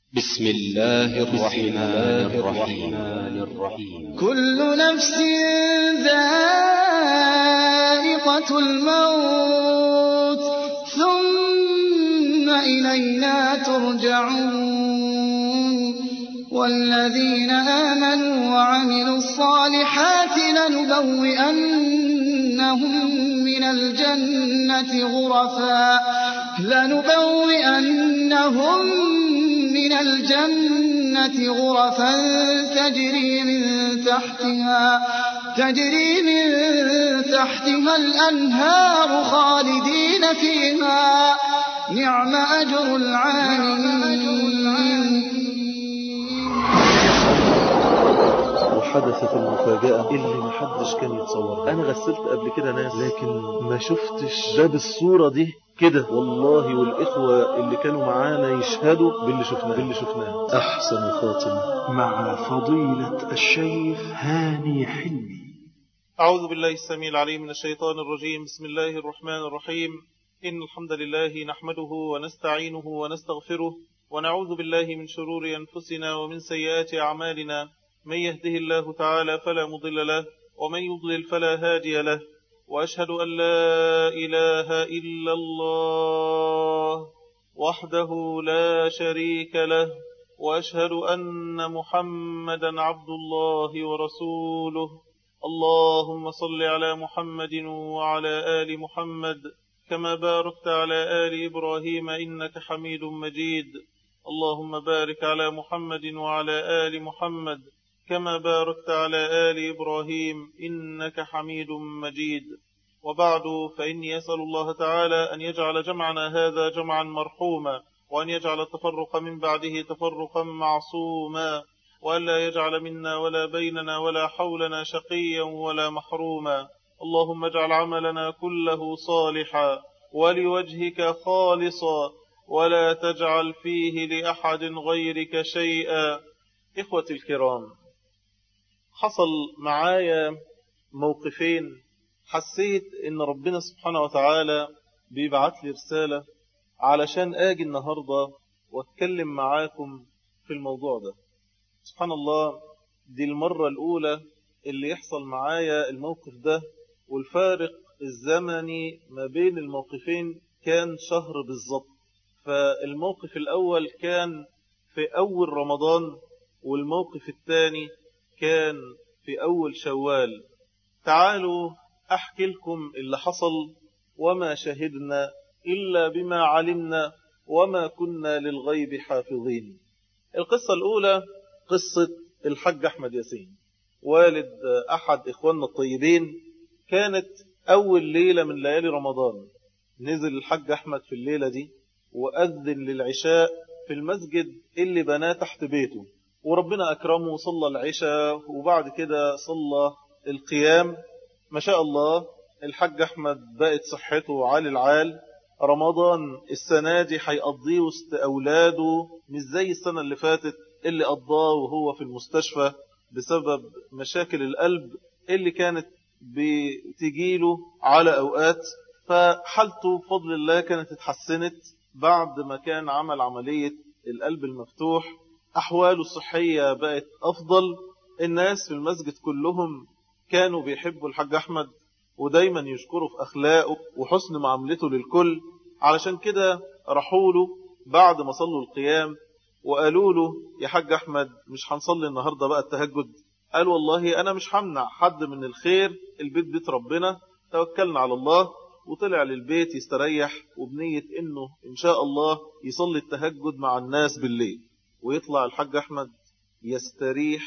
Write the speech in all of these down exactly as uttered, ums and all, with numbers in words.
بسم الله الرحمن الرحيم. كل نفس ذائقة الموت ثم إلينا ترجعون. والذين آمنوا وعملوا الصالحات لنبوئنهم من الجنة غرفا لنبوئنهم من الجنة غرفا تجري من تحتها تجري من تحتها الأنهار خالدين فيها نعم أجر العاملين. وحدثت المفاجأة اللي محدش كان يتصور. أنا غسلت قبل كده ناس لكن ما شفتش ده بالصورة دي كده والله. والإخوة اللي كانوا معانا يشهدوا باللي شفناه باللي شفناه أحسن خاتم مع فضيلة الشيخ هاني حلمي. أعوذ بالله السميع العليم من الشيطان الرجيم. بسم الله الرحمن الرحيم. إن الحمد لله نحمده ونستعينه ونستغفره ونعوذ بالله من شرور أنفسنا ومن سيئات أعمالنا. من يهده الله تعالى فلا مضل له ومن يضلل فلا هادي له. وأشهد أن لا إله إلا الله وحده لا شريك له. وأشهد أن محمدا عبد الله ورسوله. اللهم صل على محمد وعلى آل محمد كما باركت على آل إبراهيم إنك حميد مجيد. اللهم بارك على محمد وعلى آل محمد كما باركت على آل إبراهيم إنك حميد مجيد. وبعد، فإني أسأل الله تعالى أن يجعل جمعنا هذا جمعا مرحوما، وأن يجعل التفرق من بعده تفرقا معصوما، وأن لا يجعل منا ولا بيننا ولا حولنا شقيا ولا محروما. اللهم اجعل عملنا كله صالحا ولوجهك خالصا ولا تجعل فيه لأحد غيرك شيئا. إخوتي الكرام، حصل معايا موقفين حسيت ان ربنا سبحانه وتعالى بيبعت لي رسالة علشان اجي النهاردة واتكلم معاكم في الموضوع ده. سبحان الله، دي المرة الاولى اللي يحصل معايا الموقف ده، والفارق الزمني ما بين الموقفين كان شهر بالظبط. فالموقف الاول كان في اول رمضان، والموقف الثاني كان في أول شوال. تعالوا أحكي لكم اللي حصل. وما شهدنا إلا بما علمنا وما كنا للغيب حافظين. القصة الأولى قصة الحاج أحمد ياسين، والد أحد إخواننا الطيبين. كانت أول ليلة من ليالي رمضان. نزل الحاج أحمد في الليلة دي وأذن للعشاء في المسجد اللي بناه تحت بيته، وربنا أكرمه صلى العشاء وبعد كده صلى القيام. ما شاء الله، الحاج أحمد بقت صحته عال العال. رمضان السنة دي هيقضيه وسط أولاده، مش زي السنة اللي فاتت اللي قضاه وهو في المستشفى بسبب مشاكل القلب اللي كانت بتجيله على أوقات. فحالته بفضل الله كانت اتحسنت بعد ما كان عمل عملية القلب المفتوح. أحواله الصحية بقت أفضل. الناس في المسجد كلهم كانوا بيحبوا الحاج أحمد ودايما يشكروا في أخلاقه وحسن معاملته للكل. علشان كده رحوا له بعد ما صلوا القيام وقالوا له يا حاج أحمد، مش هنصلي النهاردة بقى التهجد؟ قال والله أنا مش همنع حد من الخير، البيت بيت ربنا، توكلنا على الله. وطلع للبيت يستريح وبنية إنه إن شاء الله يصلي التهجد مع الناس بالليل. ويطلع الحاج أحمد يستريح،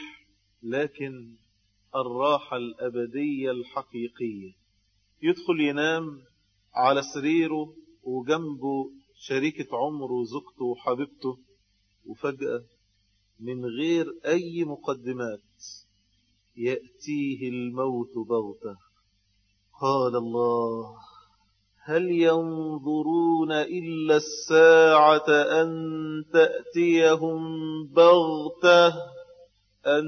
لكن الراحة الأبدية الحقيقية. يدخل ينام على سريره وجنبه شريكة عمره زوجته وحبيبته، وفجأة من غير أي مقدمات يأتيه الموت بغتة. قال الله: هل ينظرون إلا الساعة أن تأتيهم بغتة أن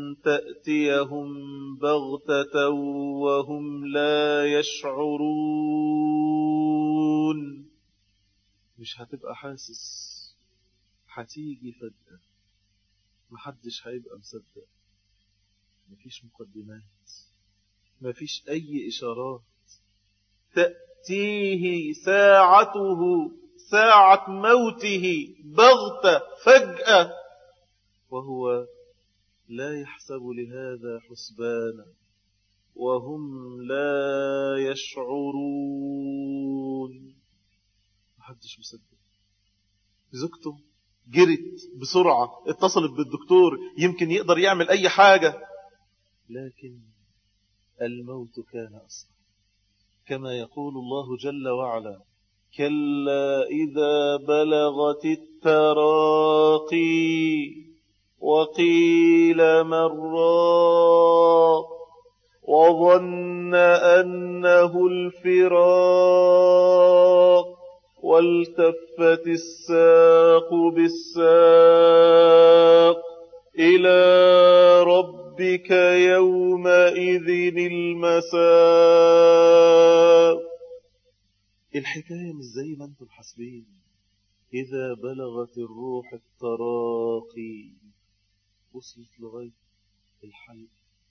تأتيهم بغتة وهم لا يشعرون. مش هتبقى حاسس، هتيجي فجأة، محدش هيبقى مصدق، مفيش مقدمات، مفيش أي إشارات. تأتيه ساعته، ساعة موته بغتة فجأة، وهو لا يحسب لهذا حسبانا وهم لا يشعرون. محدش مصدق. زوجته جرت بسرعة، اتصلت بالدكتور يمكن يقدر يعمل أي حاجة، لكن الموت كان أسرع. كما يقول الله جل وعلا: كلا إذا بلغت التراقي وقيل من راق وظن أنه الفراق والتفت الساق بالساق إلى ربك يومئذ المساق. الحكاية مش زي ما انتم حاسبين. إذا بلغت الروح التراقي، وصلت لغاية الحلق.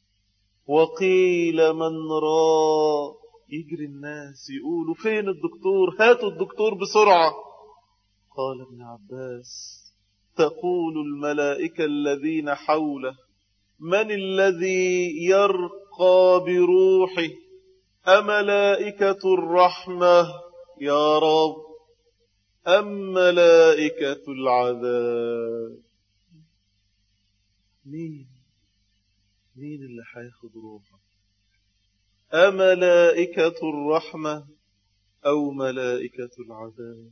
وقيل من راق، يجري الناس يقولوا فين الدكتور، هاتوا الدكتور بسرعة. قال ابن عباس: تقول الملائكة الذين حوله: من الذي يرقى بروحه؟ أملائكة الرحمة يا رب أم ملائكة العذاب؟ مين مين اللي هياخد روحه؟ أملائكة الرحمة أو ملائكة العذاب؟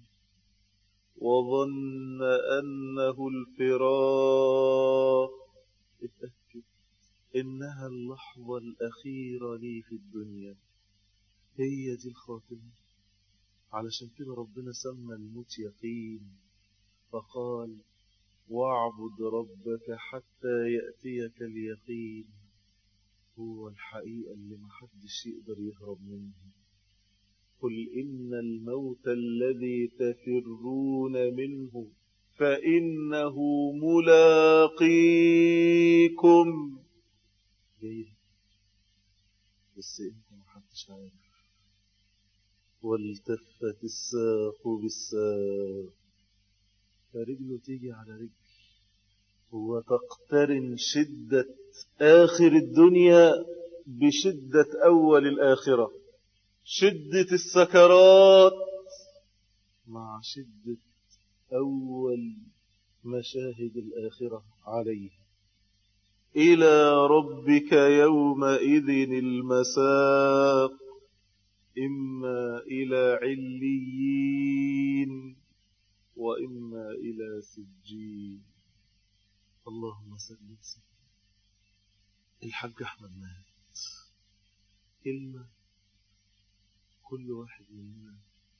وظن أنه الفراق، اتأكد إنها اللحظة الأخيرة لي في الدنيا، هي دي الخاتمة. علشان كده ربنا سمى الموت يقين، فقال: واعبد ربك حتى يأتيك اليقين. هو الحقيقة اللي محدش يقدر يهرب منها. قل إن الموت الذي تفرون منه فإنه ملاقيكم. جاي بس انت محدش عارف. والتفت الساق بالساق، فرجله تيجي على رجل، وتقترن شدة آخر الدنيا بشدة أول الآخرة. شدة السكرات مع شدة أول مشاهد الآخرة عليه. إلى ربك يومئذ المساق، إما إلى عليين وإما إلى سجين. اللهم صل وسلم. الحاج أحمد مات، كلمة كل واحد مننا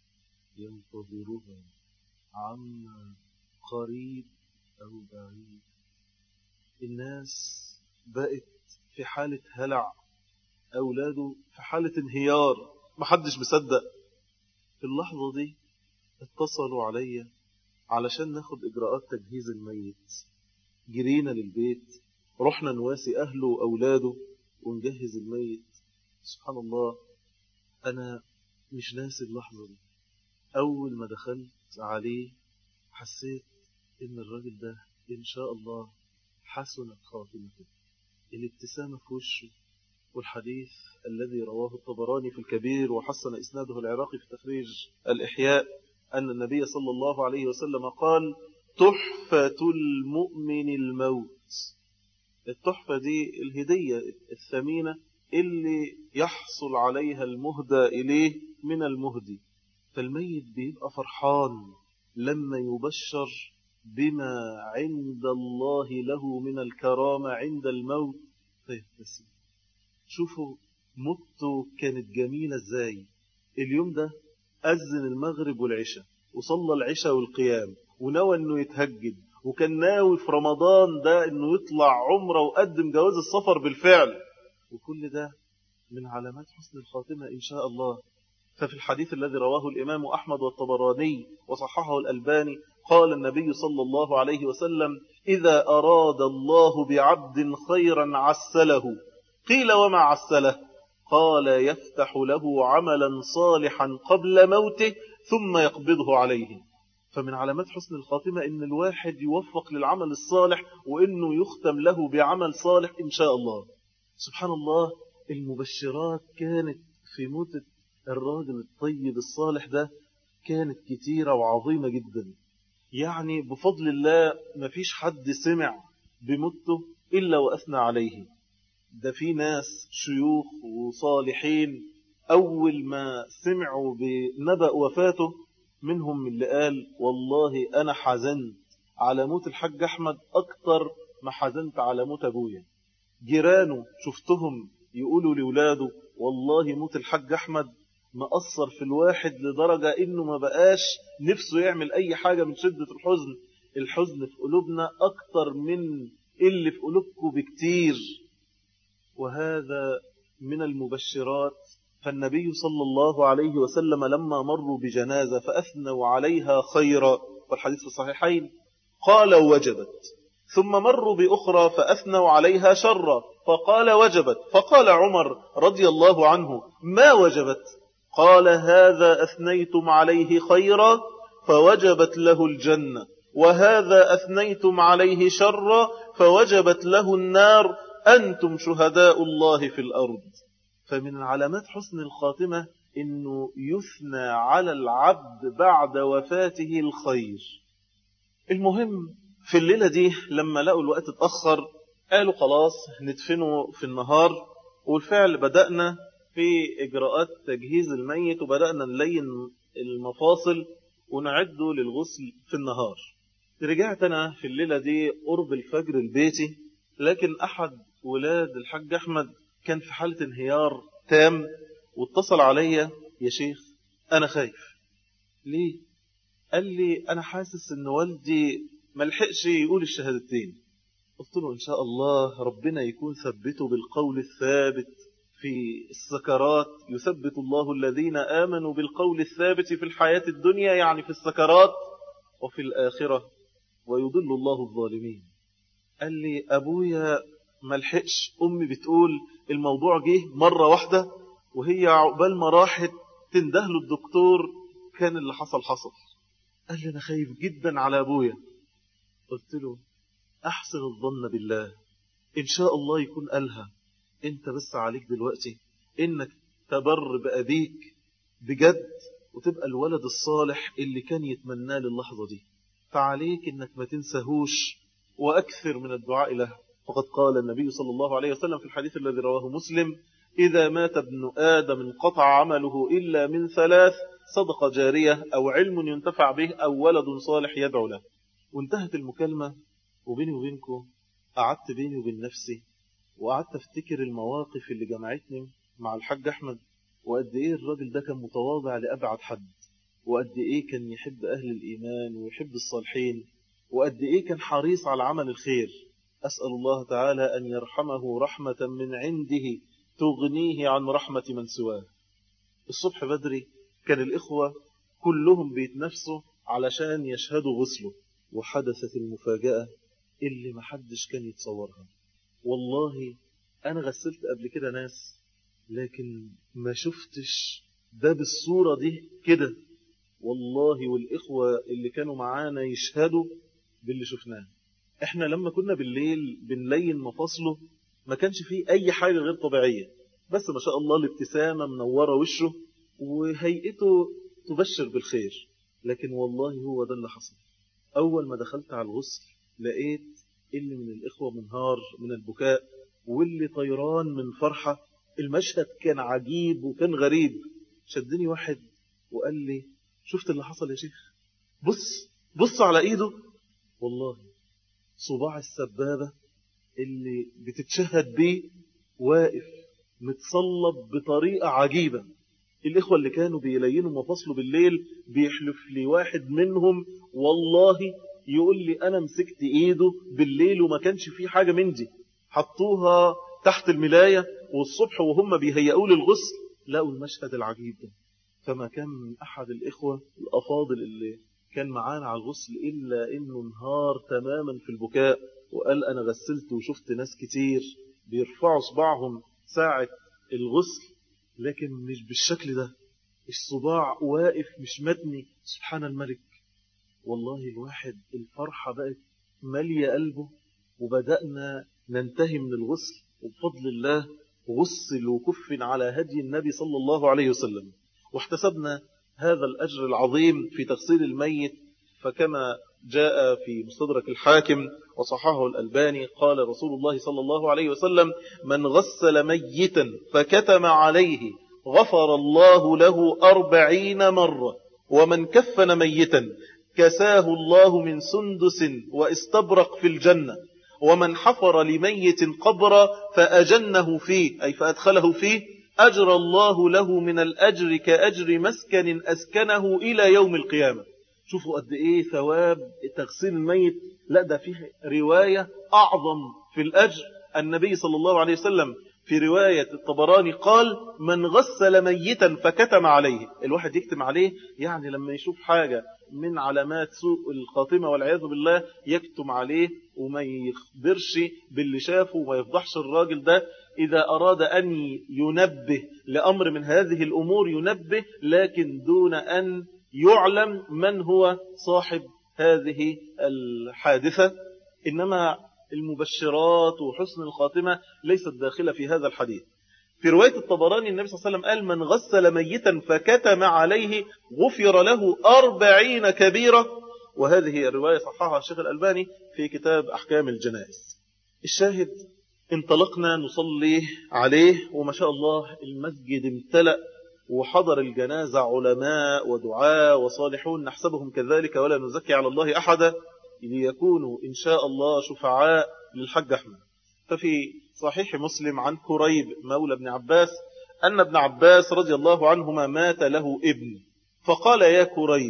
ينتظرها عما قريب أو بعيد. الناس بقت في حالة هلع، أولاده في حالة انهيار، محدش مصدق. في اللحظة دي اتصلوا عليا علشان ناخد إجراءات تجهيز الميت. جرينا للبيت، رحنا نواسي أهله وأولاده ونجهز الميت. سبحان الله، أنا مش ناسي اللحظة دي. أول ما دخلت عليه حسيت إن الراجل ده إن شاء الله حسنت خاتمته. الابتسامة في وشه، والحديث الذي رواه الطبراني في الكبير وحسن إسناده العراقي في تخريج الإحياء أن النبي صلى الله عليه وسلم قال: تحفة المؤمن الموت. التحفة دي الهدية الثمينة اللي يحصل عليها المهدى إليه من المهدي. فالميت بيبقى فرحان لما يبشر بما عند الله له من الكرامة عند الموت فيبتسم. شوفوا موته كانت جميلة ازاي. اليوم ده أذن المغرب والعشاء وصلى العشاء والقيام ونوى انه يتهجد، وكان ناوي في رمضان ده انه يطلع عمره وقدم جواز السفر بالفعل، وكل ده من علامات حسن الخاتمة إن شاء الله. ففي الحديث الذي رواه الإمام أحمد والطبراني وصححه الألباني قال النبي صلى الله عليه وسلم: إذا أراد الله بعبد خيرا عسله. قيل: وما عسله؟ قال: يفتح له عملا صالحا قبل موته ثم يقبضه عليه. فمن علامات حسن الخاتمة إن الواحد يوفق للعمل الصالح، وإنه يختم له بعمل صالح إن شاء الله. سبحان الله، المبشرات كانت في موت الراجل الطيب الصالح ده كانت كتيرة وعظيمة جدا. يعني بفضل الله ما فيش حد سمع بموته إلا وأثنى عليه. ده في ناس شيوخ وصالحين أول ما سمعوا بنبأ وفاته منهم اللي قال: والله أنا حزنت على موت الحاج أحمد أكتر ما حزنت على موت أبويا. جيرانه شفتهم يقولوا لولاده: والله موت الحاج أحمد مأثر في الواحد لدرجة إنه ما بقاش نفسه يعمل أي حاجة من شدة الحزن. الحزن في قلوبنا أكتر من اللي في قلوبكم بكتير. وهذا من المبشرات. فالنبي صلى الله عليه وسلم لما مروا بجنازة فأثنوا عليها خيرا، والحديث في الصحيحين، قال: وجبت. ثم مروا بأخرى فأثنوا عليها شرا فقال: وجبت. فقال عمر رضي الله عنه: ما وجبت؟ قال: هذا أثنيتم عليه خيرا فوجبت له الجنة، وهذا أثنيتم عليه شرا فوجبت له النار، أنتم شهداء الله في الأرض. فمن علامات حسن الخاتمة إنه يثنى على العبد بعد وفاته الخير. المهم في الليلة دي لما لقوا الوقت اتأخر قالوا: خلاص ندفنه في النهار. والفعل بدأنا في إجراءات تجهيز الميت، وبدأنا نلين المفاصل ونعده للغسل في النهار. رجعت أنا في الليلة دي قرب الفجر البيتي، لكن أحد ولاد الحاج أحمد كان في حالة انهيار تام، واتصل عليا: يا شيخ أنا خايف. ليه؟ قال لي: أنا حاسس إن والدي ملحقش يقول الشهادتين. قلت له: إن شاء الله ربنا يكون ثبته بالقول الثابت في السكرات. يثبت الله الذين آمنوا بالقول الثابت في الحياة الدنيا، يعني في السكرات، وفي الآخرة ويضل الله الظالمين. قال لي: أبويا ملحقش، أمي بتقول الموضوع جه مرة واحدة، وهي عقبال ما راحت تندهله الدكتور كان اللي حصل حصل. قال لي: أنا خايف جدا على أبويا. قلت له: أحسن الظن بالله، إن شاء الله يكون قالها. أنت بس عليك دلوقتي إنك تبر بأبيك بجد، وتبقى الولد الصالح اللي كان يتمناه للحظة دي. فعليك إنك ما تنسهوش وأكثر من الدعاء له. فقد قال النبي صلى الله عليه وسلم في الحديث الذي رواه مسلم: إذا مات ابن آدم انقطع عمله إلا من ثلاث: صدقة جارية، أو علم ينتفع به، أو ولد صالح يدعو له. وانتهت المكالمة، وبيني وبينكم قعدت بيني وبين نفسي وقعدت افتكر المواقف اللي جمعتني مع الحاج أحمد، وقد إيه الراجل ده كان متواضع لأبعد حد، وقد إيه كان يحب أهل الإيمان ويحب الصالحين، وقد إيه كان حريص على عمل الخير. أسأل الله تعالى أن يرحمه رحمة من عنده تغنيه عن رحمة من سواه. الصبح بدري كان الإخوة كلهم بيتنفسوا علشان يشهدوا غسله، وحدثت المفاجأة اللي محدش كان يتصورها. والله أنا غسلت قبل كده ناس، لكن ما شفتش ده بالصورة دي كده. والله والإخوة اللي كانوا معانا يشهدوا باللي شفناه. احنا لما كنا بالليل بنلين مفاصله ما كانش فيه أي حاجة غير طبيعية، بس ما شاء الله الابتسامة منورة وشه وهيئته تبشر بالخير. لكن والله هو ده اللي حصل. أول ما دخلت على الغسل لقيت اللي من الإخوة منهار من البكاء، واللي طيران من فرحة. المشهد كان عجيب وكان غريب. شدني واحد وقال لي: شفت اللي حصل يا شيخ؟ بص بص على إيده. والله صباع السبابة اللي بتتشهد بيه واقف متصلب بطريقة عجيبة. الإخوة اللي كانوا بيلينوا مفاصله بالليل بيحلف لي واحد منهم والله يقول لي: أنا مسكت إيده بالليل وما كانش فيه حاجة من دي. حطوها تحت الملاية، والصبح وهم بيهيئوا للغسل لقوا المشهد العجيب ده. فما كان من أحد الإخوة الأفاضل اللي كان معانا على الغسل إلا إنه انهار تماما في البكاء، وقال أنا غسلت وشفت ناس كتير بيرفعوا صباعهم ساعة الغسل لكن مش بالشكل ده، الصباع واقف مش متني. سبحان الملك. والله الواحد الفرحة بقت مالية قلبه، وبدأنا ننتهي من الغسل وبفضل الله غسل وكف على هدي النبي صلى الله عليه وسلم، واحتسبنا هذا الأجر العظيم في تغسيل الميت. فكما جاء في مستدرك الحاكم وصححه الألباني قال رسول الله صلى الله عليه وسلم: من غسل ميتا فكتم عليه غفر الله له أربعين مرة، ومن كفن ميتا كساه الله من سندس واستبرق في الجنة، ومن حفر لميت قبرا فأجنه فيه أي فأدخله فيه أجر الله له من الأجر كأجر مسكن أسكنه إلى يوم القيامة. شوفوا قد إيه ثواب تغسيل الميت. لا ده فيه رواية أعظم في الأجر. النبي صلى الله عليه وسلم في رواية الطبراني قال: من غسل ميتا فكتم عليه. الواحد يكتم عليه يعني لما يشوف حاجة من علامات سوء الخاتمة والعياذ بالله يكتم عليه وما يخبرش باللي شافه وما يفضحش الراجل ده. إذا أراد أن ينبه لأمر من هذه الأمور ينبه، لكن دون أن يعلم من هو صاحب هذه الحادثة. إنما المبشرات وحسن الخاتمة ليست داخلة في هذا الحديث. في رواية الطبراني النبي صلى الله عليه وسلم قال: من غسل ميتا فكتم عليه غفر له أربعين كبيرة. وهذه الرواية صححها الشيخ الألباني في كتاب أحكام الجنائز. الشاهد انطلقنا نصلي عليه، وما شاء الله المسجد امتلأ وحضر الجنازة علماء ودعاء وصالحون نحسبهم كذلك ولا نزكي على الله أحدا، ليكونوا إن شاء الله شفعاء للحج أحمد. ففي صحيح مسلم عن كريب مولى ابن عباس أن ابن عباس رضي الله عنهما مات له ابن، فقال: يا كريب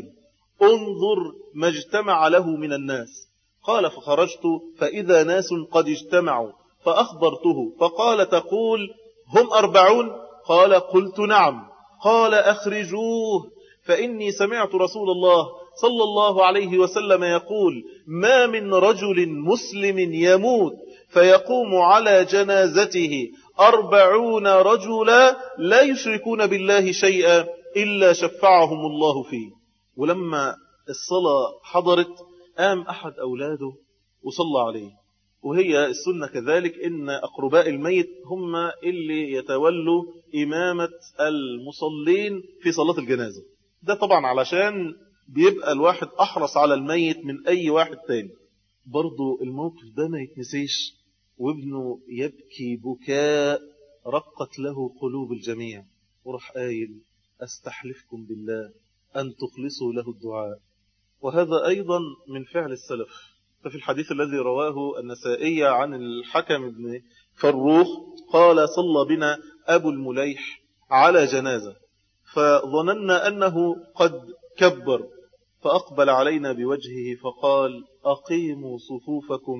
انظر ما اجتمع له من الناس. قال: فخرجت فإذا ناس قد اجتمعوا فأخبرته، فقال: تقول هم أربعون؟ قال: قلت نعم. قال: أخرجوه، فإني سمعت رسول الله صلى الله عليه وسلم يقول: ما من رجل مسلم يموت فيقوم على جنازته أربعون رجلا لا يشركون بالله شيئا إلا شفعهم الله فيه. ولما الصلاة حضرت قام أحد أولاده وصلى عليه. وهي السنة كذلك إن أقرباء الميت هم اللي يتولوا إمامة المصلين في صلاة الجنازة. ده طبعا علشان بيبقى الواحد أحرص على الميت من أي واحد تاني. برضو الموقف ده ما يتنسيش، وابنه يبكي بكاء رقت له قلوب الجميع، وراح قايل: أستحلفكم بالله أن تخلصوا له الدعاء. وهذا أيضا من فعل السلف. ففي الحديث الذي رواه النسائي عن الحكم بن فروخ قال: صلى بنا أبو المليح على جنازة فظننا أنه قد كبر، فأقبل علينا بوجهه فقال: أقيموا صفوفكم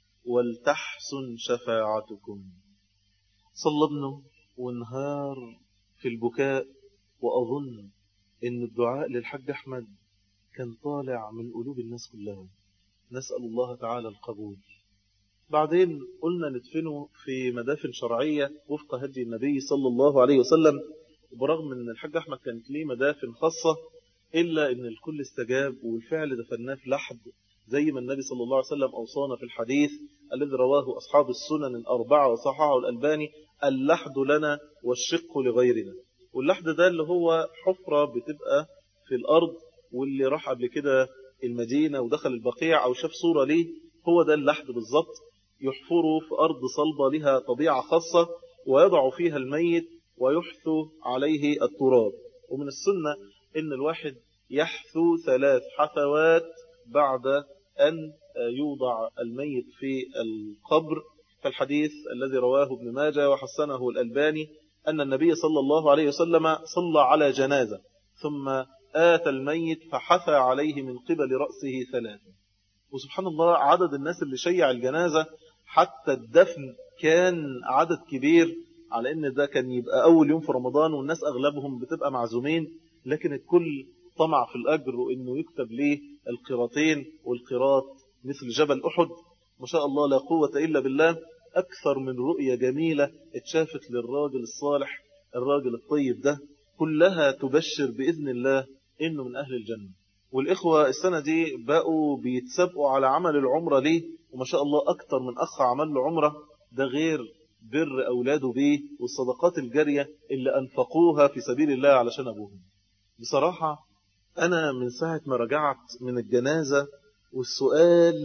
ولتحسن شفاعتكم. صلى ابنه وانهار في البكاء، وأظن أن الدعاء للحج أحمد كان طالع من قلوب الناس كلها. نسأل الله تعالى القبول. بعدين قلنا ندفنه في مدافن شرعية وفق هدي النبي صلى الله عليه وسلم، برغم أن الحج أحمد كانت ليه مدافن خاصة، إلا أن الكل استجاب والفعل دفناه في لحد زي ما النبي صلى الله عليه وسلم أوصانا في الحديث الذي رواه أصحاب السنن الأربعة وصححه الألباني: اللحد لنا والشق لغيرنا. واللحد ده اللي هو حفرة بتبقى في الأرض، واللي راح قبل كده المدينة ودخل البقيع أو شاف صورة ليه هو ده اللحد بالضبط. يحفروا في أرض صلبة لها طبيعة خاصة ويضع فيها الميت ويحثو عليه التراب. ومن السنة إن الواحد يحثو ثلاث حثوات بعد أن يوضع الميت في القبر. فالحديث الذي رواه ابن ماجه وحسنه الألباني أن النبي صلى الله عليه وسلم صلى على جنازة ثم آتى الميت فحثى عليه من قبل رأسه ثلاثة. وسبحان الله عدد الناس اللي شيع الجنازة حتى الدفن كان عدد كبير، على أن ده كان يبقى أول يوم في رمضان والناس أغلبهم بتبقى معزومين، لكن الكل الطمع في الأجر وإنه يكتب ليه القيراتين والقيرات مثل جبل أحد. ما شاء الله لا قوة إلا بالله. أكثر من رؤية جميلة اتشافت للراجل الصالح الراجل الطيب ده، كلها تبشر بإذن الله إنه من أهل الجنة. والإخوة السنة دي بقوا بيتسابقوا على عمل العمرة ليه، وما شاء الله أكثر من أخ عمل له عمرة، ده غير بر أولاده بيه والصدقات الجارية اللي أنفقوها في سبيل الله علشان أبوهم. بصراحة أنا من ساعة ما رجعت من الجنازة والسؤال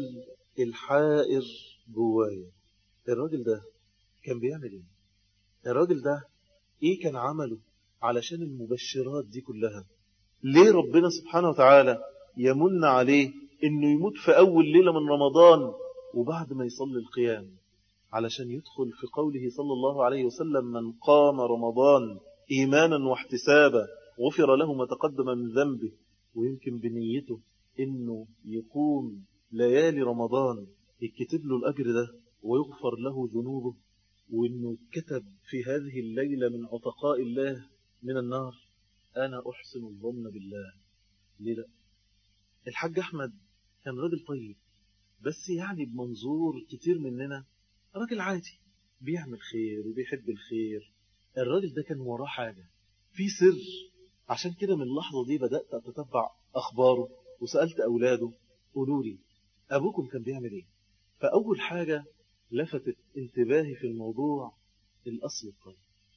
الحائر جوايا، الراجل ده كان بيعمل إيه؟ الراجل ده إيه كان عمله علشان المبشرات دي كلها؟ ليه ربنا سبحانه وتعالى يمن عليه إنه يموت في أول ليلة من رمضان وبعد ما يصلي القيام، علشان يدخل في قوله صلى الله عليه وسلم: من قام رمضان إيمانا واحتسابا غفر له ما تقدم من ذنبه. ويمكن بنيته إنه يقوم ليالي رمضان يكتب له الأجر ده ويغفر له ذنوبه، وإنه كتب في هذه الليلة من عتقاء الله من النار. أنا أحسن الظن بالله. ليه لا؟ الحاج أحمد كان راجل طيب، بس يعني بمنظور كتير مننا راجل عادي بيعمل خير وبيحب الخير. الراجل ده كان وراه حاجة في سر. عشان كده من اللحظة دي بدأت أتتبع أخباره وسألت أولاده: قولوا لي أبوكم كان بيعمل إيه؟ فأول حاجة لفتت انتباهي في الموضوع الأصل الطيب: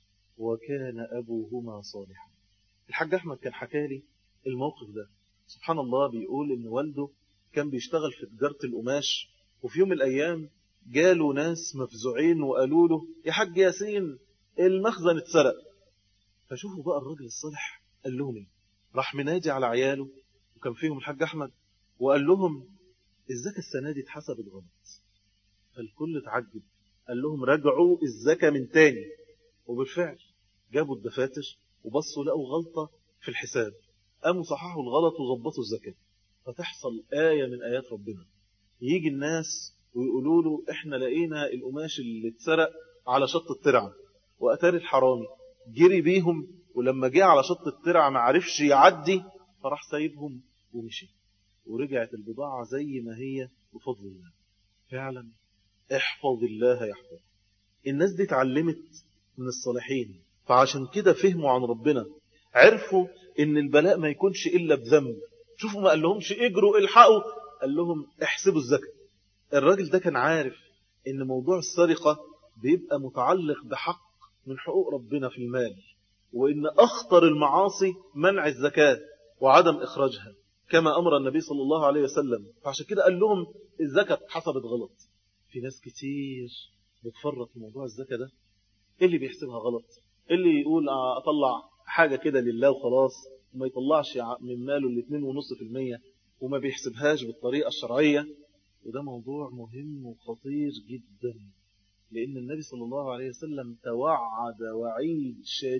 وكان أبوهما صالحا. الحاج أحمد كان حكالي الموقف ده. سبحان الله، بيقول إن والده كان بيشتغل في تجارة القماش، وفي يوم من الأيام جاله ناس مفزوعين وقالوا له: يا حاج ياسين المخزن اتسرق. فشوفوا بقى الراجل الصالح قال لهم ايه. راح منادي على عياله وكان فيهم الحاج أحمد وقال لهم: الزكاة السنة دي اتحسبت غلط. فالكل اتعجب، قال لهم: رجعوا الزكاة من تاني. وبالفعل جابوا الدفاتر وبصوا لقوا غلطة في الحساب، قاموا صححوا الغلط وظبطوا الزكاة. فتحصل آية من آيات ربنا، يجي الناس ويقولوا له: احنا لقينا القماش اللي اتسرق على شط الترعة. وأتاري الحرامي جري بيهم، ولما جه على شط الترعة ما عرفش يعدي، فراح سايبهم ومشي، ورجعت البضاعة زي ما هي بفضل الله. فعلا احفظ الله يحفظ. الناس دي اتعلمت من الصالحين، فعشان كده فهموا عن ربنا، عرفوا ان البلاء ما يكونش إلا بذنب. شوفوا ما قال لهمش اجروا الحقوا، قال لهم احسبوا الزكاة. الراجل ده كان عارف ان موضوع السرقة بيبقى متعلق بحق من حقوق ربنا في المال، وإن أخطر المعاصي منع الزكاة وعدم إخراجها كما أمر النبي صلى الله عليه وسلم. فعشان كده قال لهم الزكاة حسبت غلط. في ناس كتير بتفرط في موضوع الزكاة ده، اللي بيحسبها غلط، اللي يقول أطلع حاجة كده لله وخلاص، وما يطلعش من ماله الاثنين ونص في المية وما بيحسبهاش بالطريقة الشرعية. وده موضوع مهم وخطير جدا، لأن النبي صلى الله عليه وسلم توعد وعيد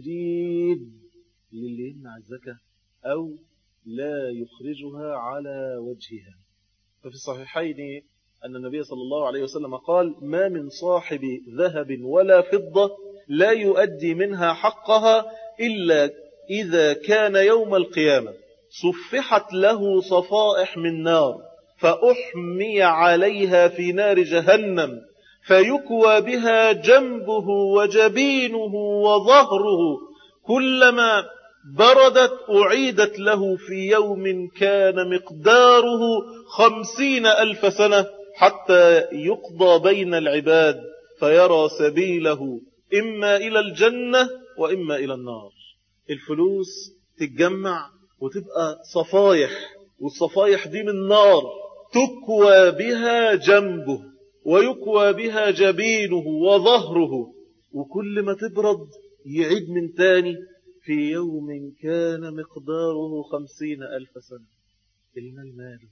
شديد للي يمنع الزكاة أو لا يخرجها على وجهها. ففي الصحيحين أن النبي صلى الله عليه وسلم قال: ما من صاحب ذهب ولا فضة لا يؤدي منها حقها إلا إذا كان يوم القيامة صفحت له صفائح من نار فأحمي عليها في نار جهنم فيكوى بها جنبه وجبينه وظهره، كلما بردت أعيدت له في يوم كان مقداره خمسين ألف سنة حتى يقضى بين العباد فيرى سبيله إما إلى الجنة وإما إلى النار. الفلوس تتجمع وتبقى صفايح، والصفايح دي من نار تكوى بها جنبه ويكوى بها جبينه وظهره، وكل ما تبرد يعيد من تاني في يوم كان مقداره خمسين ألف سنة. المال ماله،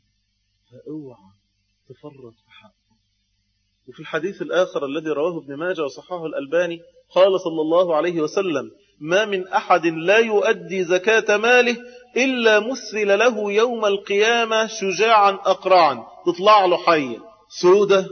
فاوعى تفرط في حقه. وفي الحديث الآخر الذي رواه ابن ماجه وصححه الألباني قال صلى الله عليه وسلم: ما من أحد لا يؤدي زكاة ماله إلا مثل له يوم القيامة شجاعا أقرعا، تطلع له حية سودة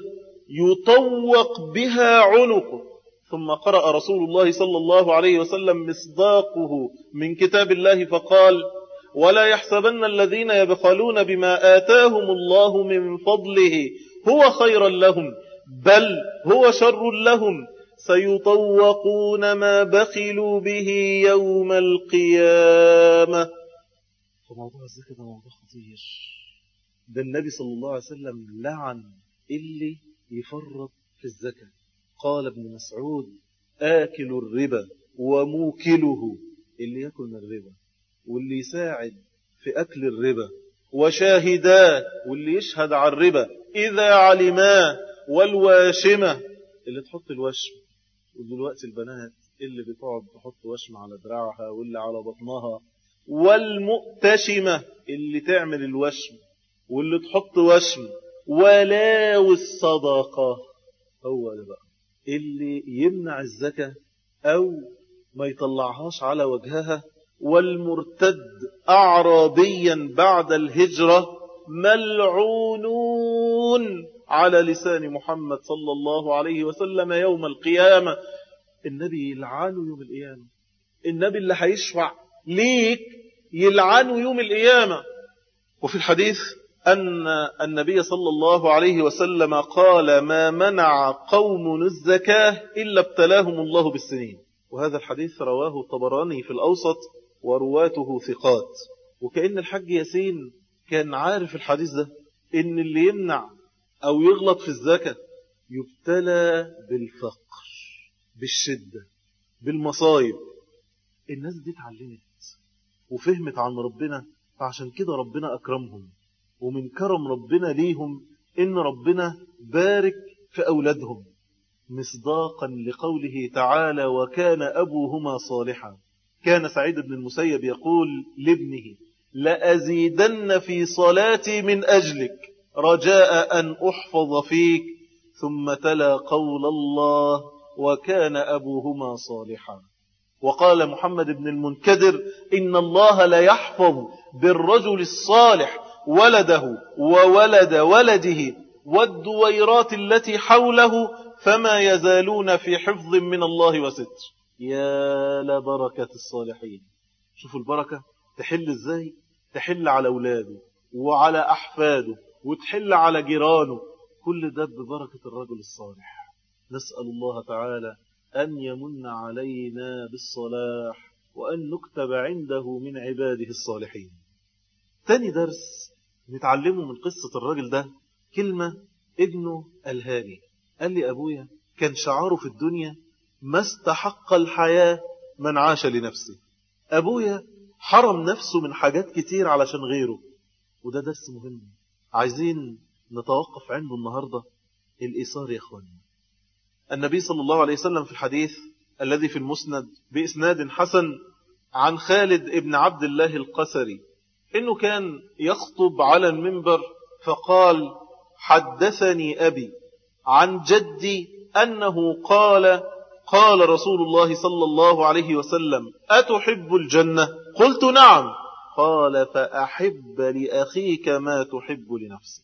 يطوق بها عنقه. ثم قرأ رسول الله صلى الله عليه وسلم مصداقه من كتاب الله فقال: ولا يحسبن الذين يبخلون بما آتاهم الله من فضله هو خيرا لهم بل هو شر لهم سيطوقون ما بخلوا به يوم القيامة. فموضوع الزكاة ده موضوع خطير. ده النبي صلى الله عليه وسلم لعن اللي يفرط في الزكاة. قال ابن مسعود آكل الربا وموكله، اللي يأكل من الربا واللي يساعد في أكل الربا، وشاهداه واللي يشهد على الربا إذا علماه، والواشمة اللي تحط الوشم. ودلوقتي البنات اللي بتقعد تحط وشم على دراعها واللي على بطنها، والمؤتشمة اللي تعمل الوشم واللي تحط وشم، ولاو الصدقة هو ده بقى اللي يمنع الزكاة أو ما يطلعهاش على وجهها. والمرتد أعرابيا بعد الهجرة ملعونون على لسان محمد صلى الله عليه وسلم يوم القيامة. النبي يلعنه يوم القيامة، النبي اللي هيشفع ليك يلعنه يوم القيامة. وفي الحديث أن النبي صلى الله عليه وسلم قال ما منع قوم الزكاة إلا ابتلاهم الله بالسنين. وهذا الحديث رواه الطبراني في الأوسط ورواته ثقات. وكأن الحاج ياسين كان عارف الحديث ده، إن اللي يمنع أو يغلط في الزكاة يبتلى بالفقر، بالشدة، بالمصايب. الناس دي اتعلمت وفهمت عن ربنا، فعشان كده ربنا أكرمهم. ومن كرم ربنا ليهم إن ربنا بارك في أولادهم، مصداقا لقوله تعالى وكان أبوهما صالحا. كان سعيد بن المسيب يقول لابنه لأزيدن في صلاتي من أجلك رجاء أن أحفظ فيك، ثم تلا قول الله وكان أبوهما صالحا. وقال محمد بن المنكدر إن الله لا يحفظ بالرجل الصالح ولده وولد ولده والدويرات التي حوله فما يزالون في حفظ من الله وستر. يا لبركة الصالحين. شوفوا البركة تحل ازاي، تحل على أولاده وعلى أحفاده وتحل على جيرانه، كل ده ببركة الرجل الصالح. نسأل الله تعالى أن يمن علينا بالصلاح وأن نكتب عنده من عباده الصالحين. تاني درس نتعلمه من قصة الرجل ده كلمة ابنه الهاني. قال لي أبويا كان شعاره في الدنيا ما استحق الحياة من عاش لنفسه. أبويا حرم نفسه من حاجات كتير علشان غيره، وده درس مهم عايزين نتوقف عنده النهاردة. الإيثار يا أخواني. النبي صلى الله عليه وسلم في الحديث الذي في المسند بإسناد حسن عن خالد ابن عبد الله القسري إنه كان يخطب على المنبر فقال حدثني أبي عن جدي أنه قال قال رسول الله صلى الله عليه وسلم أتحب الجنة؟ قلت نعم. قال فأحب لأخيك ما تحب لنفسك.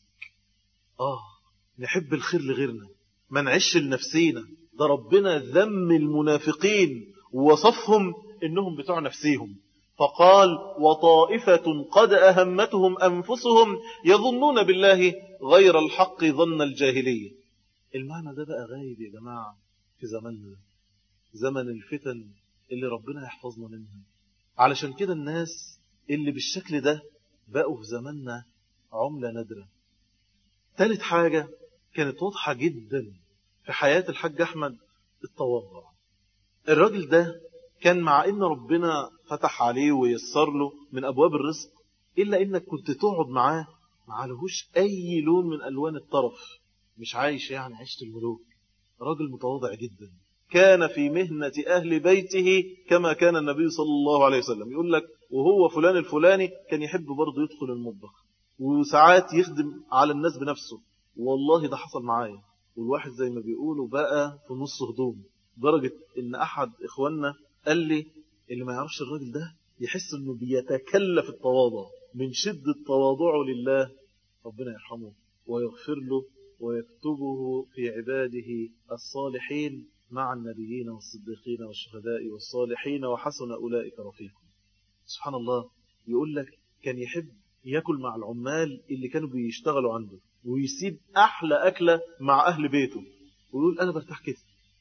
آه نحب الخير لغيرنا، ما نعيش لنفسينا. ده ربنا ذم المنافقين ووصفهم إنهم بتوع نفسيهم، فقال وطائفة قد أهمتهم أنفسهم يظنون بالله غير الحق ظن الجاهلية. المعنى ده بقى غايب يا جماعة في زماننا، زمن الفتن اللي ربنا يحفظنا منها. علشان كده الناس اللي بالشكل ده بقوا في زماننا عملة نادرة. ثالث حاجة كانت واضحة جدا في حياة الحاج أحمد، التواضع. الراجل ده كان مع إن ربنا فتح عليه ويسر له من أبواب الرزق، إلا إنك كنت تقعد معاه معلهوش أي لون من ألوان الطرف، مش عايش يعني عيشة الملوك. راجل متواضع جدا، كان في مهنة أهل بيته كما كان النبي صلى الله عليه وسلم. يقول لك وهو فلان الفلاني كان يحب برضه يدخل المطبخ وساعات يخدم على الناس بنفسه. والله ده حصل معايا، والواحد زي ما بيقولوا بقى في نص هدوم، درجة إن أحد إخواننا قال لي اللي ما يعرفش الراجل ده يحس إنه بيتكلف التواضع من شدة تواضعه لله. ربنا يرحمه ويغفر له ويكتبه في عباده الصالحين مع النبيين والصديقين والشهداء والصالحين وحسن أولئك رفيقا. سبحان الله، يقول لك كان يحب يأكل مع العمال اللي كانوا بيشتغلوا عنده، ويسيب أحلى أكلة مع أهل بيته، ويقول أنا برتاح كده،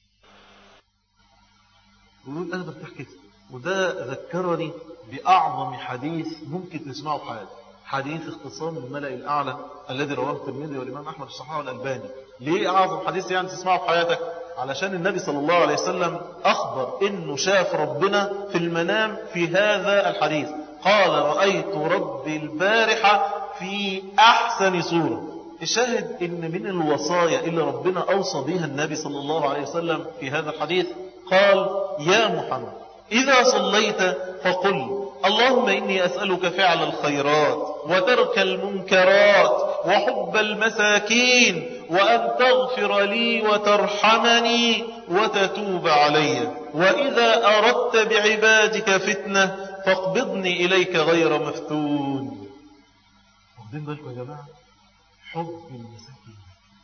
ويقول أنا برتاح كده. وده ذكرني بأعظم حديث ممكن تسمعه في حياتك، حديث اختصام الملأ الأعلى الذي رواه الترمذي والإمام أحمد الصحاح والألباني. ليه أعظم حديث يعني تسمعه في حياتك؟ علشان النبي صلى الله عليه وسلم أخبر إنه شاف ربنا في المنام في هذا الحديث، قال رأيت ربي البارحة في أحسن صورة. الشاهد إن من الوصايا اللي ربنا أوصى بها النبي صلى الله عليه وسلم في هذا الحديث قال يا محمد إذا صليت فقل اللهم إني أسألك فعل الخيرات وترك المنكرات وحب المساكين وأن تغفر لي وترحمني وتتوب علي، وإذا أردت بعبادك فتنة فاقبضني إليك غير مفتون. واخدين بالكم يا جماعة؟ حب المساكين.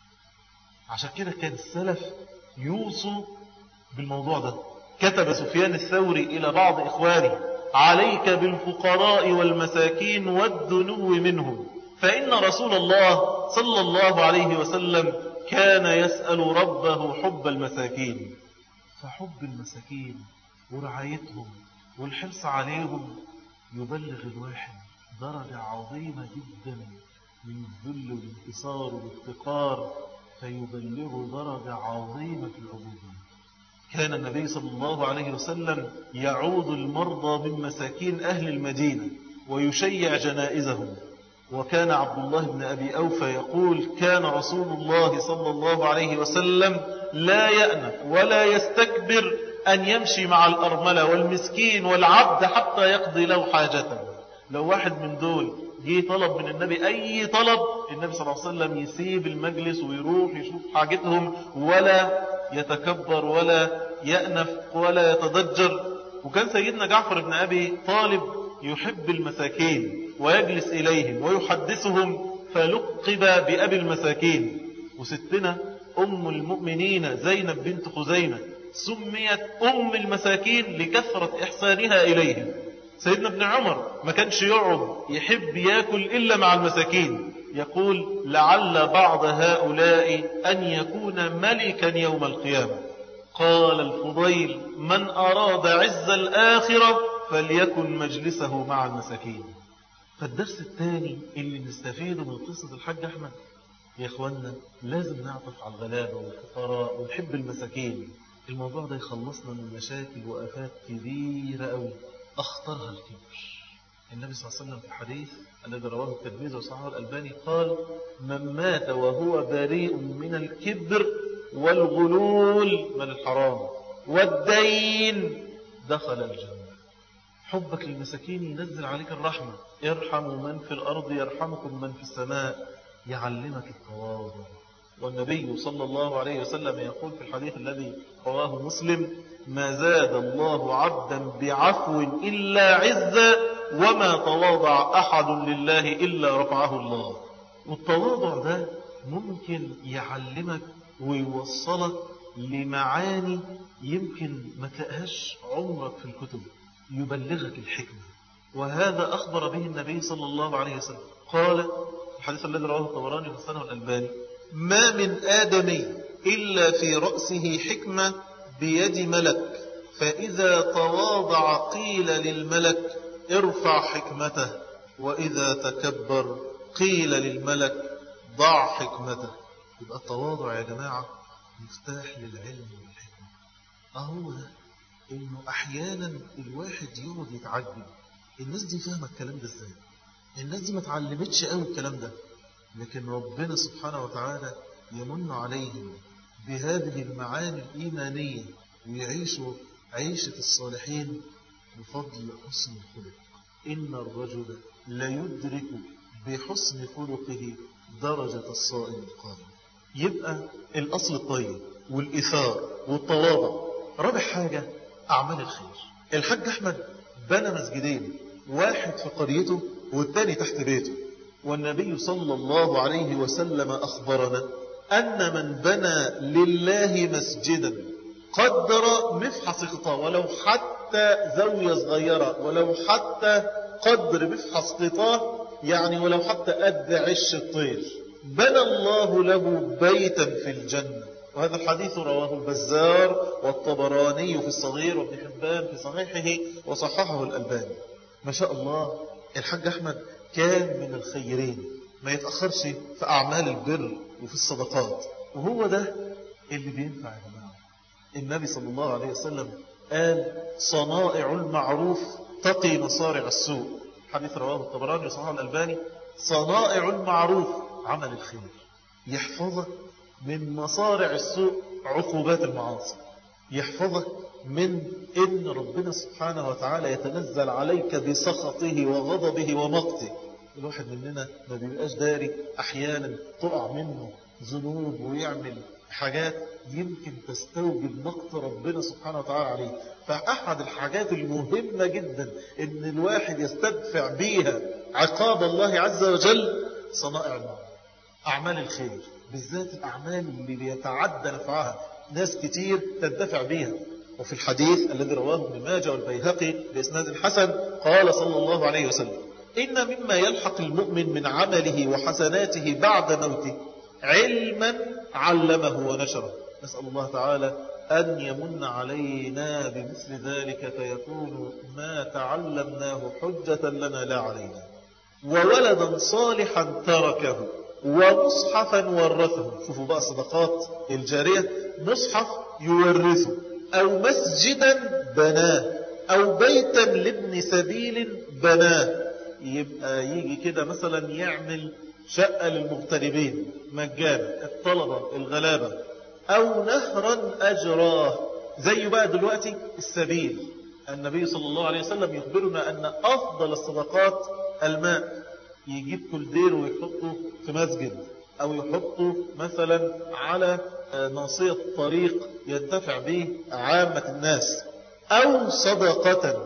عشان كده كان السلف يوصوا بالموضوع ده. كتب سفيان الثوري إلى بعض إخوانه عليك بالفقراء والمساكين والدنو منهم، فإن رسول الله صلى الله عليه وسلم كان يسأل ربه حب المساكين. فحب المساكين ورعايتهم والحرص عليهم يبلغ الواحد درجة عظيمة جدا من الذل والانتصار والافتقار، فيبلغ درجة عظيمة في العبودية. كان النبي صلى الله عليه وسلم يعود المرضى من مساكين أهل المدينة ويشيع جنائزهم. وكان عبد الله بن أبي أوفى يقول كان رسول الله صلى الله عليه وسلم لا يأنف ولا يستكبر أن يمشي مع الأرملة والمسكين والعبد حتى يقضي له حاجته. لو واحد من دول جه طلب من النبي أي طلب، النبي صلى الله عليه وسلم يسيب المجلس ويروح يشوف حاجتهم، ولا يتكبر ولا يأنف ولا يتضجر. وكان سيدنا جعفر بن أبي طالب يحب المساكين ويجلس إليهم ويحدثهم، فلقب بأبي المساكين. وستنا أم المؤمنين زينب بنت خزيمة سميت أم المساكين لكثرة إحسانها إليهم. سيدنا ابن عمر ما كانش يقعد يحب يأكل إلا مع المساكين، يقول لعل بعض هؤلاء أن يكون ملكا يوم القيامة. قال الفضيل من أراد عز الآخرة فليكن مجلسه مع المساكين. فالدرس الثاني اللي نستفيده من قصة الحاج أحمد يا إخوانا، لازم نعطف على الغلابة والفقراء ونحب المساكين. الموضوع ده يخلصنا من مشاكل وآفات كبيرة أوي، أخطرها الكبر. النبي صلى الله عليه وسلم في حديث الذي رواه الترمذي وصححه الألباني قال من مات وهو بريء من الكبر والغلول من الحرام والدين دخل الجنة. حبك للمساكين ينزل عليك الرحمة. ارحموا من في الأرض يرحمكم من في السماء، يعلمك التواضع. والنبي صلى الله عليه وسلم يقول في الحديث الذي رواه مسلم ما زاد الله عبدا بعفو إلا عزا وما تواضع أحد لله إلا رفعه الله. والتواضع ده ممكن يعلمك ويوصلك لمعاني يمكن ما تلاقيهاش عمرك في الكتب، يبلغك الحكمة. وهذا أخبر به النبي صلى الله عليه وسلم. قال الحديث الذي رواه الطبراني والحسن والألباني ما من آدمي إلا في رأسه حكمة بيد ملك، فإذا تواضع قيل للملك ارفع حكمته، وإذا تكبر قيل للملك ضع حكمته. يبقى التواضع يا جماعة مفتاح للعلم والحكمة. أهو ده إنه أحيانا الواحد يقعد يتعجب الناس دي فاهمة الكلام ده إزاي؟ الناس دي ما تعلمتش قوي الكلام ده، لكن ربنا سبحانه وتعالى يمن عليهم بهذه المعاني الإيمانية ويعيشوا عيشة الصالحين بفضل حسن الخلق. إن الرجل لا يدرك بحسن خلقه درجة الصائم القائم. يبقى الأصل الطيب والإثار والتواضع. رابع حاجة أعمال الخير. الحاج أحمد بنى مسجدين، واحد في قريته والثاني تحت بيته. والنبي صلى الله عليه وسلم أخبرنا أن من بنى لله مسجدا قدر مفحص خطاه، ولو حتى زاوية صغيرة، ولو حتى قدر مفحص قطاه، يعني ولو حتى قد عش الطير، بنى الله له بيتا في الجنة. وهذا الحديث رواه البزار والطبراني في الصغير وابن حبان في صحيحه وصححه الألباني. ما شاء الله الحاج أحمد كان من الخيرين، ما يتأخرش في أعمال البر وفي الصدقات، وهو ده اللي بينفع يا جماعة. النبي صلى الله عليه وسلم قال صنائع المعروف تقي مصارع السوء، حديث رواه الطبراني وصححه الألباني. صنائع المعروف عمل الخير يحفظك من مصارع السوء، عقوبات المعاصي، يحفظك من إن ربنا سبحانه وتعالى يتنزل عليك بسخطه وغضبه ومقته. الواحد مننا ما بيبقاش داري أحيانا تقع منه ذنوب ويعمل حاجات يمكن تستوجب مقت ربنا سبحانه وتعالى عليه. فأحد الحاجات المهمة جدا إن الواحد يستدفع بيها عقاب الله عز وجل صنائع المعروف، أعمال الخير، بالذات الأعمال اللي بيتعدى نفعها ناس كتير تدفع بيها. وفي الحديث الذي رواه ابن ماجه والبيهقي بإسناد حسن قال صلى الله عليه وسلم إن مما يلحق المؤمن من عمله وحسناته بعد موته علما علمه ونشره. نسأل الله تعالى أن يمن علينا بمثل ذلك فيكون ما تعلمناه حجة لنا لا علينا. وولدا صالحا تركه ومصحفا ورثه. شوفوا بقى صدقات الجارية، مصحف يورثه، أو مسجدا بناه، أو بيتا لابن سبيل بناه. يبقى يجي كده مثلا يعمل شقة للمغتربين مجانا، الطلبة الغلابة، أو نهرا أجراه. زي بقى دلوقتي السبيل، النبي صلى الله عليه وسلم يخبرنا أن أفضل الصدقات الماء. يجيب كل دير ويحطه في مسجد، أو يحطه مثلا على ناصية طريق ينتفع به عامة الناس، أو صدقة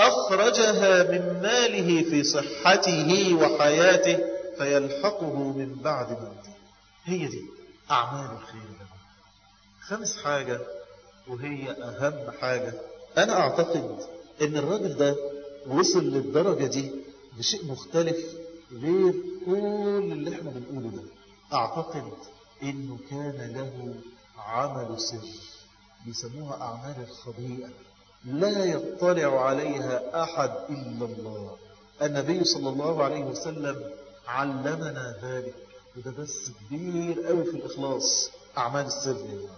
أخرجها من ماله في صحته وحياته فيلحقه من بعد موته. هي دي أعمال الخير. خمس حاجة وهي أهم حاجة، أنا أعتقد أن الراجل ده وصل للدرجة دي بشيء مختلف غير كل اللي احنا بنقوله ده. أعتقد أنه كان له عمل سر بيسموها أعمال الخبيئة لا يطلع عليها أحد إلا الله. النبي صلى الله عليه وسلم علمنا ذلك، وده بس كبير قوي في الإخلاص، أعمال السر.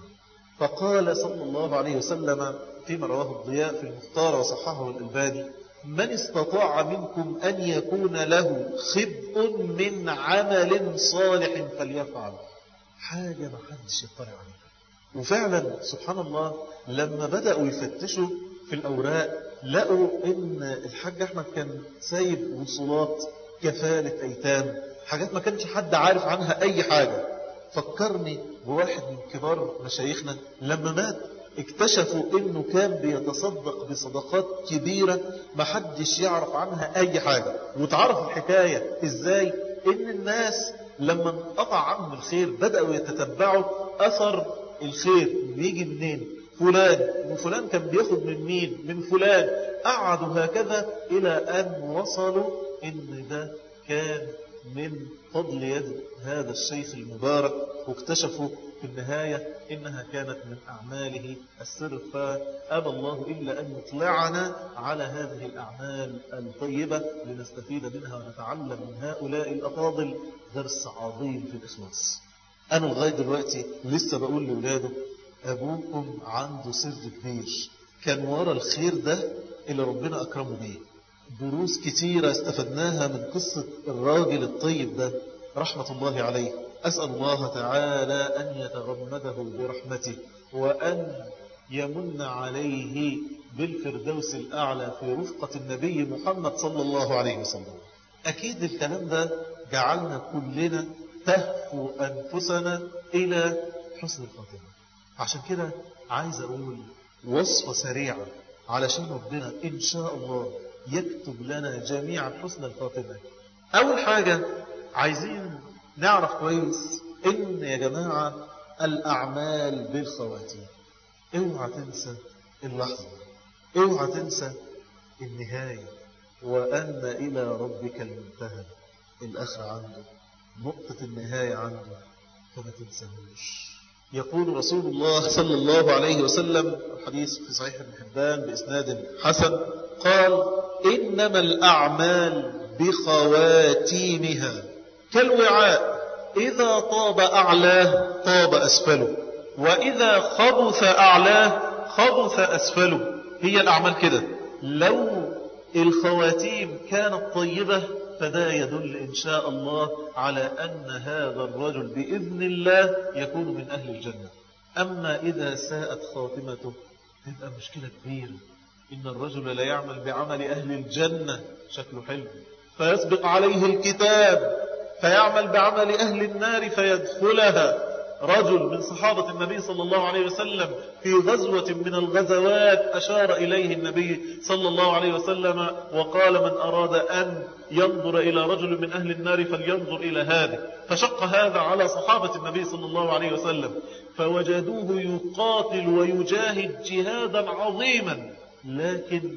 فقال صلى الله عليه وسلم فيما رواه الضياء في المختار وصححه الألباني من استطاع منكم أن يكون له خبء من عمل صالح فليفعل. حاجة ما حدش يطلع عليها. وفعلا سبحان الله لما بدأوا يفتشوا في الأوراق لقوا إن الحاج أحمد كان سايب وصولات كفالة أيتام، حاجات ما كانش حد عارف عنها أي حاجة. فكرني بواحد من كبار مشايخنا لما مات اكتشفوا إنه كان بيتصدق بصدقات كبيرة ما حدش يعرف عنها أي حاجة. وتعرف الحكاية إزاي؟ إن الناس لما انقطع عنهم الخير بدأوا يتتبعوا أثر الخير بيجي منين، فلان وفلان كان بياخد من مين، من فلان. قعدوا هكذا إلى أن وصلوا إن ده كان من فضل يد هذا الشيخ المبارك، واكتشفوا في النهاية إنها كانت من أعماله السر. فأبى الله إلا أن يطلعنا على هذه الأعمال الطيبة لنستفيد منها ونتعلم من هؤلاء الأفاضل درس عظيم في الإخلاص. أنا لغاية دلوقتي لسه بقول لأولاده أبوكم عنده سر كبير كان ورا الخير ده اللي ربنا أكرمه بيه. دروس كتيرة استفدناها من قصة الراجل الطيب ده رحمة الله عليه. أسأل الله تعالى أن يتغمده برحمته وأن يمن عليه بالفردوس الأعلى في رفقة النبي محمد صلى الله عليه وسلم. أكيد الكلام ده جعلنا كلنا تهفو أنفسنا إلى حسن الخاتمة. عشان كده عايز أقول وصفة سريعة علشان ربنا إن شاء الله يكتب لنا جميعا حسن الخاتمة. أول حاجة عايزين نعرف كويس إن يا جماعة الأعمال بالخواتيم. اوعى تنسى اللحظة، اوعى تنسى النهاية، وأن إلى ربك المنتهى. الآخر عنده، نقطة النهاية عنده، فما تنسهوش. يقول رسول الله صلى الله عليه وسلم، الحديث في صحيح ابن حبان بإسناد حسن، قال: إنما الأعمال بخواتيمها كالوعاء، إذا طاب أعلاه طاب أسفله، وإذا خبث أعلاه خبث أسفله. هي الأعمال كده، لو الخواتيم كانت طيبة فده يدل إن شاء الله على أن هذا الرجل بإذن الله يكون من أهل الجنة. أما إذا ساءت خاتمته تبقى مشكلة كبيرة. إن الرجل لا يعمل بعمل أهل الجنة، شكله حلو، فيسبق عليه الكتاب فيعمل بعمل أهل النار فيدخلها. رجل من صحابة النبي صلى الله عليه وسلم في غزوة من الغزوات أشار إليه النبي صلى الله عليه وسلم وقال: من أراد أن ينظر إلى رجل من أهل النار فلينظر إلى هذا. فشق هذا على صحابة النبي صلى الله عليه وسلم، فوجدوه يقاتل ويجاهد جهادا عظيما، لكن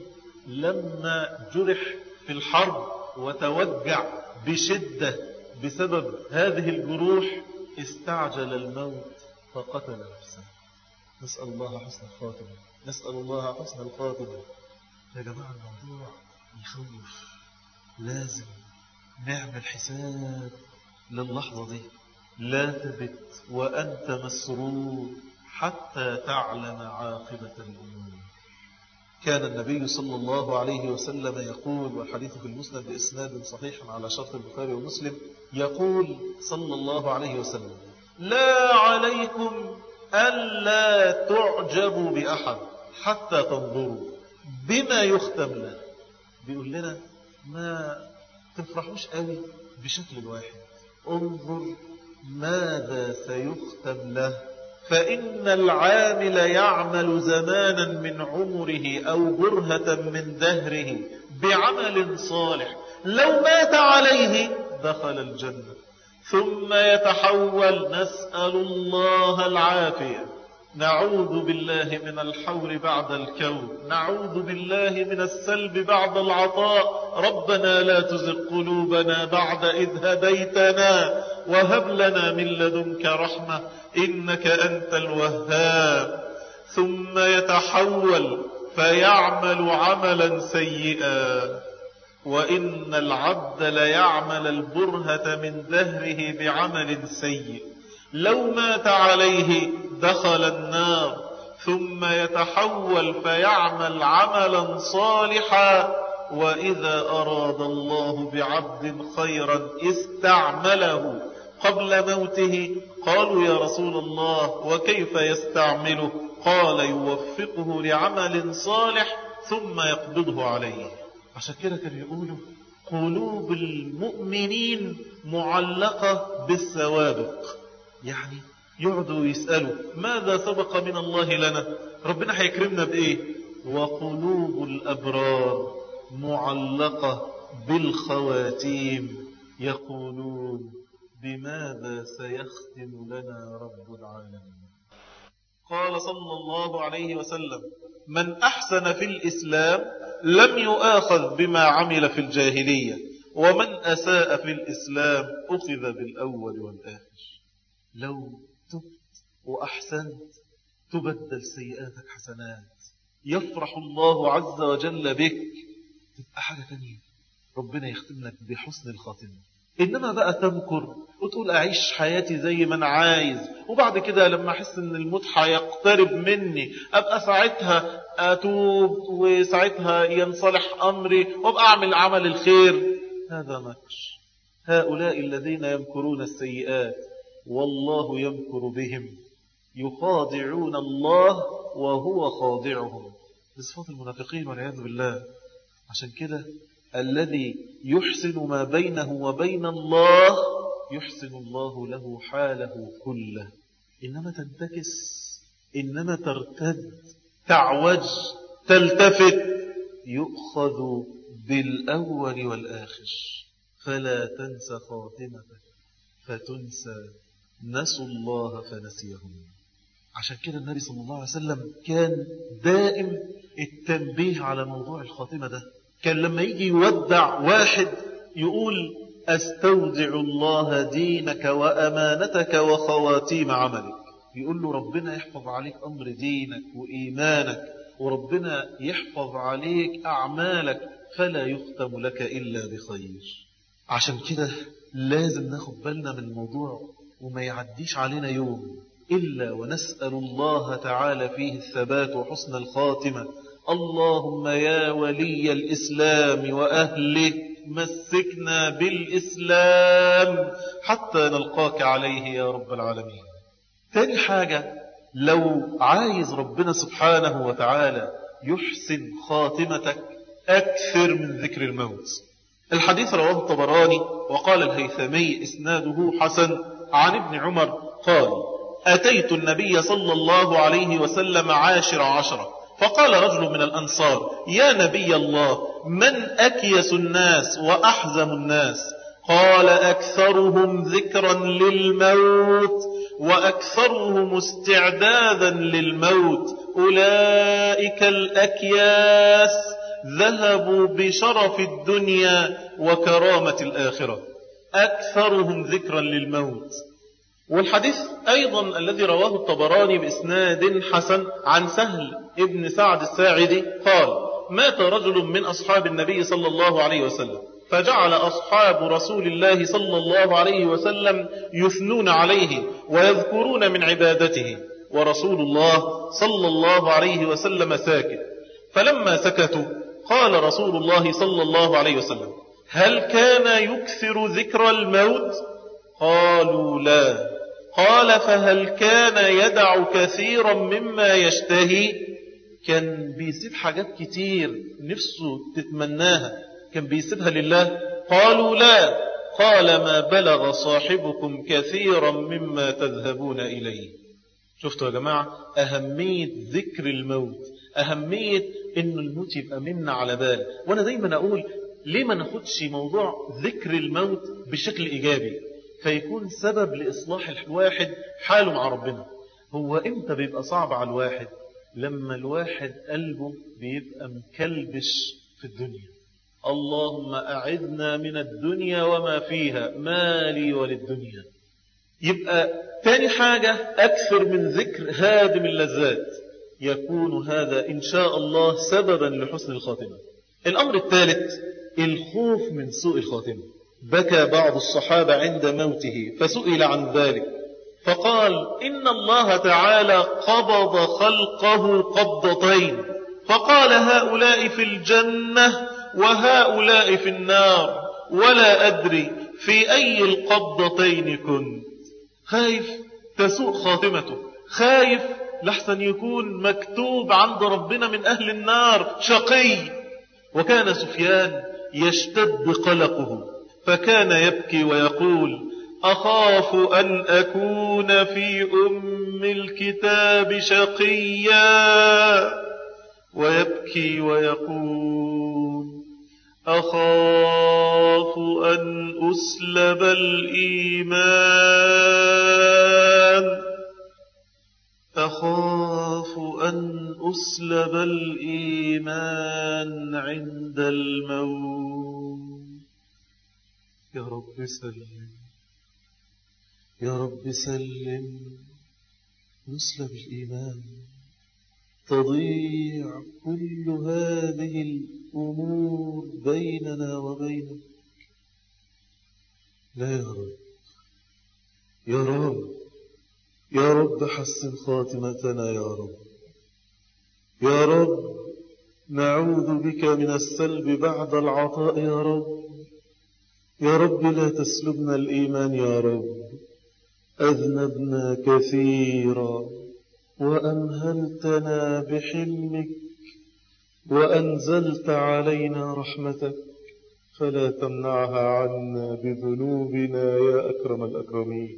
لما جرح في الحرب وتوجع بشدة بسبب هذه الجروح استعجل الموت فقتل نفسه. نسأل الله حسن الخاتمة، نسأل الله حسن الخاتمة. يا جماعة الموضوع يخوف، لازم نعمل حساب للحظة دي. لا تبت وأنت مسرور حتى تعلم عاقبة الأمور. كان النبي صلى الله عليه وسلم يقول، والحديث في المسند بإسناد صحيح على شرط البخاري ومسلم، يقول صلى الله عليه وسلم: لا عليكم ألا تعجبوا بأحد حتى تنظروا بما يختم له. بيقول لنا ما تفرحوش قوي بشكل الواحد، انظر ماذا سيختم له، فإن العامل يعمل زمانا من عمره أو برهة من دهره بعمل صالح، لو مات عليه دخل الجنة، ثم يتحول. نسأل الله العافية، نعوذ بالله من الحور بعد الكون، نعوذ بالله من السلب بعد العطاء. ربنا لا تزغ قلوبنا بعد إذ هديتنا وهب لنا من لدنك رحمة إنك أنت الوهاب. ثم يتحول فيعمل عملا سيئا، وإن العبد ليعمل البرهة من دهره بعمل سيء، لو مات عليه دخل النار. ثم يتحول فيعمل عملا صالحا، وإذا أراد الله بعبد خيرا استعمله قبل موته. قالوا: يا رسول الله وكيف يستعمله؟ قال: يوفقه لعمل صالح ثم يقبضه عليه. عشان كده كانوا يقولوا قلوب المؤمنين معلقة بالسوابق، يعني يقعدوا يسألوا ماذا سبق من الله لنا، ربنا هيكرمنا بإيه. وقلوب الأبرار معلقة بالخواتيم، يقولون بماذا سيختم لنا رب العالمين. قال صلى الله عليه وسلم: من أحسن في الإسلام لم يؤاخذ بما عمل في الجاهلية، ومن أساء في الإسلام أخذ بالأول والآخر. لو تبت وأحسنت تبدل سيئاتك حسنات، يفرح الله عز وجل بك، تبقى حاجة تانية، ربنا يختم لك بحسن الخاتمة. إنما بقى تمكر وتقول أعيش حياتي زي ما أنا عايز، وبعد كده لما أحس أن الموت هيقترب مني أبقى ساعتها أتوب وساعتها ينصلح أمري وأبقى أعمل عمل الخير. هذا مكر. هؤلاء الذين يمكرون السيئات والله يمكر بهم، يخادعون الله وهو خاضعهم، بصفات المنافقين والعياذ بالله. عشان كده الذي يحسن ما بينه وبين الله يحسن الله له حاله كله. إنما تنتكس، إنما ترتد، تعوج، تلتفت، يؤخذ بالأول والآخر. فلا تنسى خاتمتك فتنسى، نسوا الله فنسيهم. عشان كده النبي صلى الله عليه وسلم كان دائم التنبيه على موضوع الخاتمة ده. كان لما يجي يودع واحد يقول أستودع الله دينك وأمانتك وخواتيم عملك، يقول له ربنا يحفظ عليك أمر دينك وإيمانك، وربنا يحفظ عليك أعمالك، فلا يختم لك إلا بخير. عشان كده لازم ناخد بالنا من الموضوع، وما يعديش علينا يوم إلا ونسأل الله تعالى فيه الثبات وحسن الخاتمة. اللهم يا ولي الإسلام وأهله مسكنا بالإسلام حتى نلقاك عليه يا رب العالمين. ثاني حاجة، لو عايز ربنا سبحانه وتعالى يحسن خاتمتك أكثر من ذكر الموت. الحديث رواه الطبراني وقال الهيثمي إسناده حسن عن ابن عمر قال: أتيت النبي صلى الله عليه وسلم عاشر عشرة فقال رجل من الأنصار: يا نبي الله، من أكيس الناس وأحزم الناس؟ قال: أكثرهم ذكرا للموت وأكثرهم استعدادا للموت، أولئك الأكياس ذهبوا بشرف الدنيا وكرامة الآخرة. أكثرهم ذكرا للموت. والحديث أيضا الذي رواه الطبراني بإسناد حسن عن سهل ابن سعد الساعدي قال: مات رجل من أصحاب النبي صلى الله عليه وسلم، فجعل أصحاب رسول الله صلى الله عليه وسلم يثنون عليه ويذكرون من عبادته، ورسول الله صلى الله عليه وسلم ساكت. فلما سكتوا قال رسول الله صلى الله عليه وسلم: هل كان يكثر ذكر الموت؟ قالوا لا. قال: فهل كان يدع كثيرا مما يشتهي؟ كان بيسيب حاجات كتير نفسه تتمناها، كان بيسيبها لله؟ قالوا لا. قال: ما بلغ صاحبكم كثيرا مما تذهبون إليه. شفتوا يا جماعة أهمية ذكر الموت، أهمية إن الموت يبقى منا على بال. وأنا دايما أقول ليه ما ناخدش موضوع ذكر الموت بشكل إيجابي، فيكون سبب لإصلاح الواحد حاله مع ربنا. هو إمتى بيبقى صعب على الواحد؟ لما الواحد قلبه بيبقى مكلبش في الدنيا. اللهم أعذنا من الدنيا وما فيها، ما لي وللدنيا. يبقى تاني حاجة أكثر من ذكر هادم اللذات، يكون هذا إن شاء الله سببا لحسن الخاتمة. الأمر الثالث الخوف من سوء الخاتمة. بكى بعض الصحابة عند موته فسئل عن ذلك فقال: إن الله تعالى قبض خلقه قبضتين، فقال: هؤلاء في الجنة وهؤلاء في النار، ولا أدري في أي القبضتين كنت. خايف تسوء خاتمته، خايف لحسن يكون مكتوب عند ربنا من أهل النار شقي. وكان سفيان يشتد قلقه فكان يبكي ويقول: أخاف أن أكون في أم الكتاب شقيا. ويبكي ويقول: أخاف أن أسلب الإيمان، أخاف أن أسلب الإيمان عند الموت. يا رب سلم، يا رب سلم، نسلب الإيمان، تضيع كل هذه الأمور بيننا وبينك. لا يا رب، يا رب، يا رب حسن خاتمتنا يا رب. يا رب نعوذ بك من السلب بعد العطاء يا رب. يا رب لا تسلبنا الإيمان يا رب. أذنبنا كثيرا وأمهلتنا بحلمك وأنزلت علينا رحمتك، فلا تمنعها عنا بذنوبنا يا أكرم الأكرمين.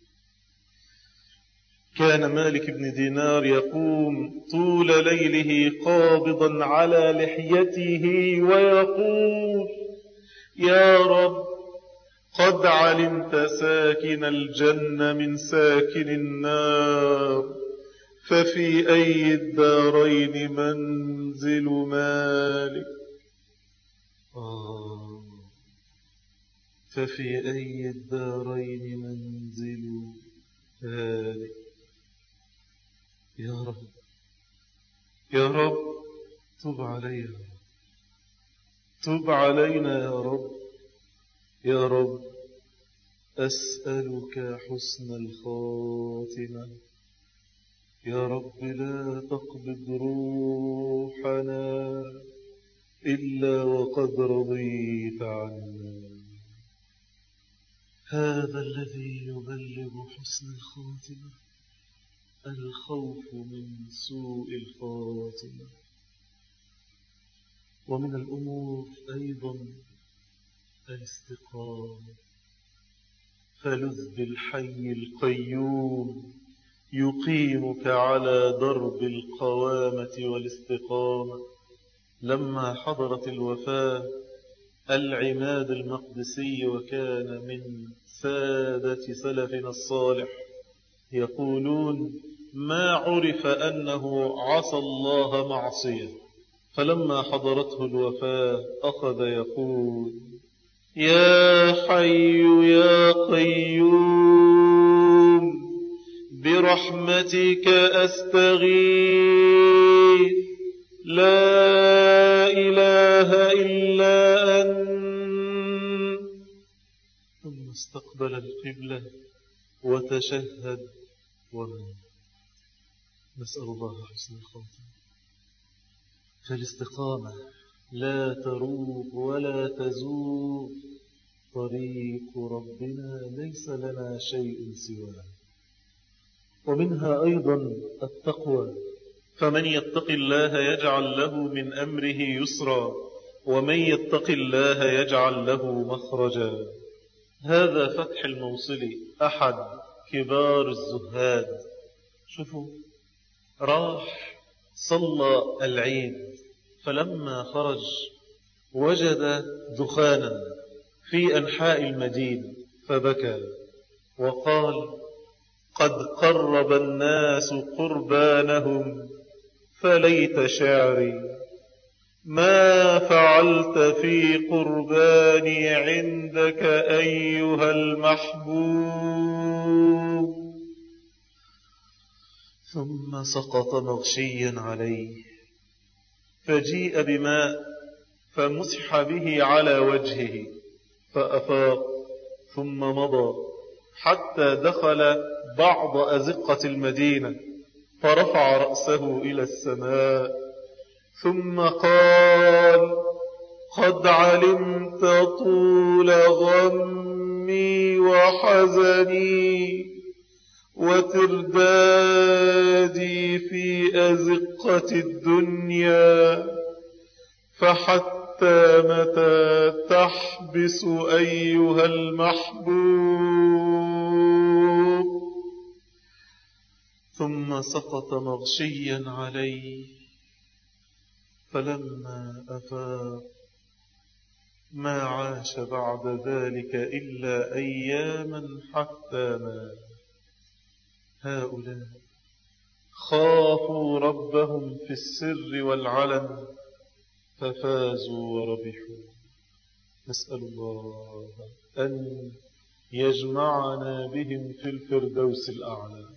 كان مالك بن دينار يقوم طول ليله قابضا على لحيته ويقول: يا رب قد علمت ساكن الجنة من ساكن النار، ففي أي الدارين منزل مالك؟ آه ففي أي الدارين منزل هادئ. يا رب يا رب تب علينا، تب علينا يا رب. يا رب أسألك حسن الخاتمة. يا رب لا تقبض روحنا إلا وقد رضيت عنا. هذا الذي يبلغ حسن الخاتمة، الخوف من سوء الخاتمة. ومن الأمور أيضا الاستقامة، فلذ بالحي القيوم يقيمك على درب القوامة والاستقامة. لما حضرت الوفاة العماد المقدسي وكان من سادة سلفنا الصالح يقولون ما عرف أنه عصى الله معصية، فلما حضرته الوفاة أخذ يقول يا حي يا قيوم برحمتك أستغيث لا إله إلا أنت. ثم استقبل القبلة وتشهد ومات. نسأل الله حسن الخاتمة. فالاستقامة لا تروق ولا تزول. طريق ربنا ليس لنا شيء سواه. ومنها أيضا التقوى، فمن يتق الله يجعل له من أمره يسرا ومن يتق الله يجعل له مخرجا. هذا فتح الموصلي أحد كبار الزهاد. شوفوا راح صلى العيد، فلما خرج وجد دخانا في أنحاء المدينة فبكى وقال قد قرب الناس قربانهم فليت شعري ما فعلت في قرباني عندك أيها المحبوب. ثم سقط مغشيا عليه، فجيء بماء فمسح به على وجهه فأفاق، ثم مضى حتى دخل بعض أزقة المدينة فرفع رأسه إلى السماء ثم قال قد علمت طول غمي وحزني وتردادي في أزقة الدنيا، فحتى متى تحبس أيها المحبوب. ثم سقط مغشيا عليه، فلما أفاق ما عاش بعد ذلك إلا أياما حتى مات. هؤلاء خافوا ربهم في السر والعلن ففازوا وربحوا. نسأل الله أن يجمعنا بهم في الفردوس الأعلى.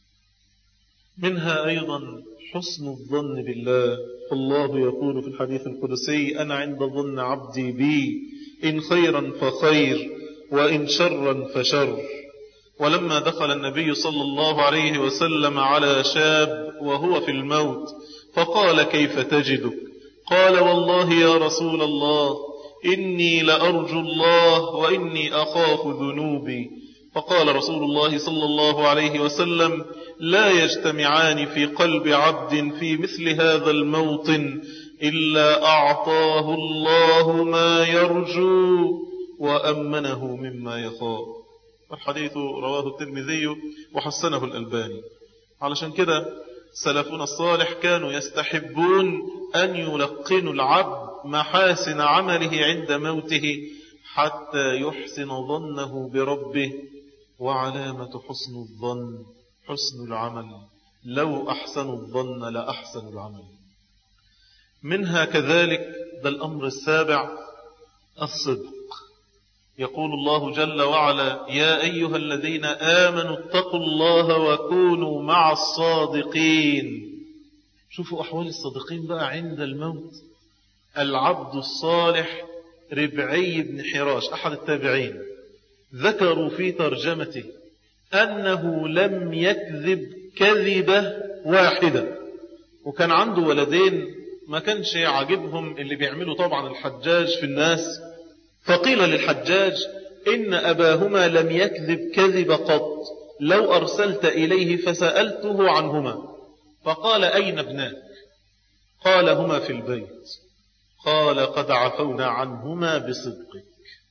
منها أيضا حسن الظن بالله، فالله يقول في الحديث القدسي أنا عند ظن عبدي بي إن خيرا فخير وإن شرا فشر. ولما دخل النبي صلى الله عليه وسلم على شاب وهو في الموت فقال كيف تجدك؟ قال والله يا رسول الله إني لأرجو الله وإني أخاف ذنوبي. فقال رسول الله صلى الله عليه وسلم لا يجتمعان في قلب عبد في مثل هذا الموطن إلا أعطاه الله ما يرجو وأمنه مما يخاف. الحديث رواه الترمذي وحسنه الألباني. علشان كده سلفنا الصالح كانوا يستحبون أن يلقنوا العبد محاسن عمله عند موته حتى يحسن ظنه بربه. وعلامة حسن الظن حسن العمل، لو أحسن الظن لأحسن العمل. منها كذلك ده الأمر السابع الصدق. يقول الله جل وعلا: يا أيها الذين آمنوا اتقوا الله وكونوا مع الصادقين. شوفوا أحوال الصادقين بقى عند الموت. العبد الصالح ربعي بن حراش أحد التابعين ذكروا في ترجمته أنه لم يكذب كذبة واحدة، وكان عنده ولدين ما كانش عاجبهم اللي بيعمله طبعا الحجاج في الناس، فقيل للحجاج إن أباهما لم يكذب كذب قط، لو أرسلت إليه فسألته عنهما. فقال: أين ابناك؟ قال: هما في البيت. قال: قد عفونا عنهما بصدقك.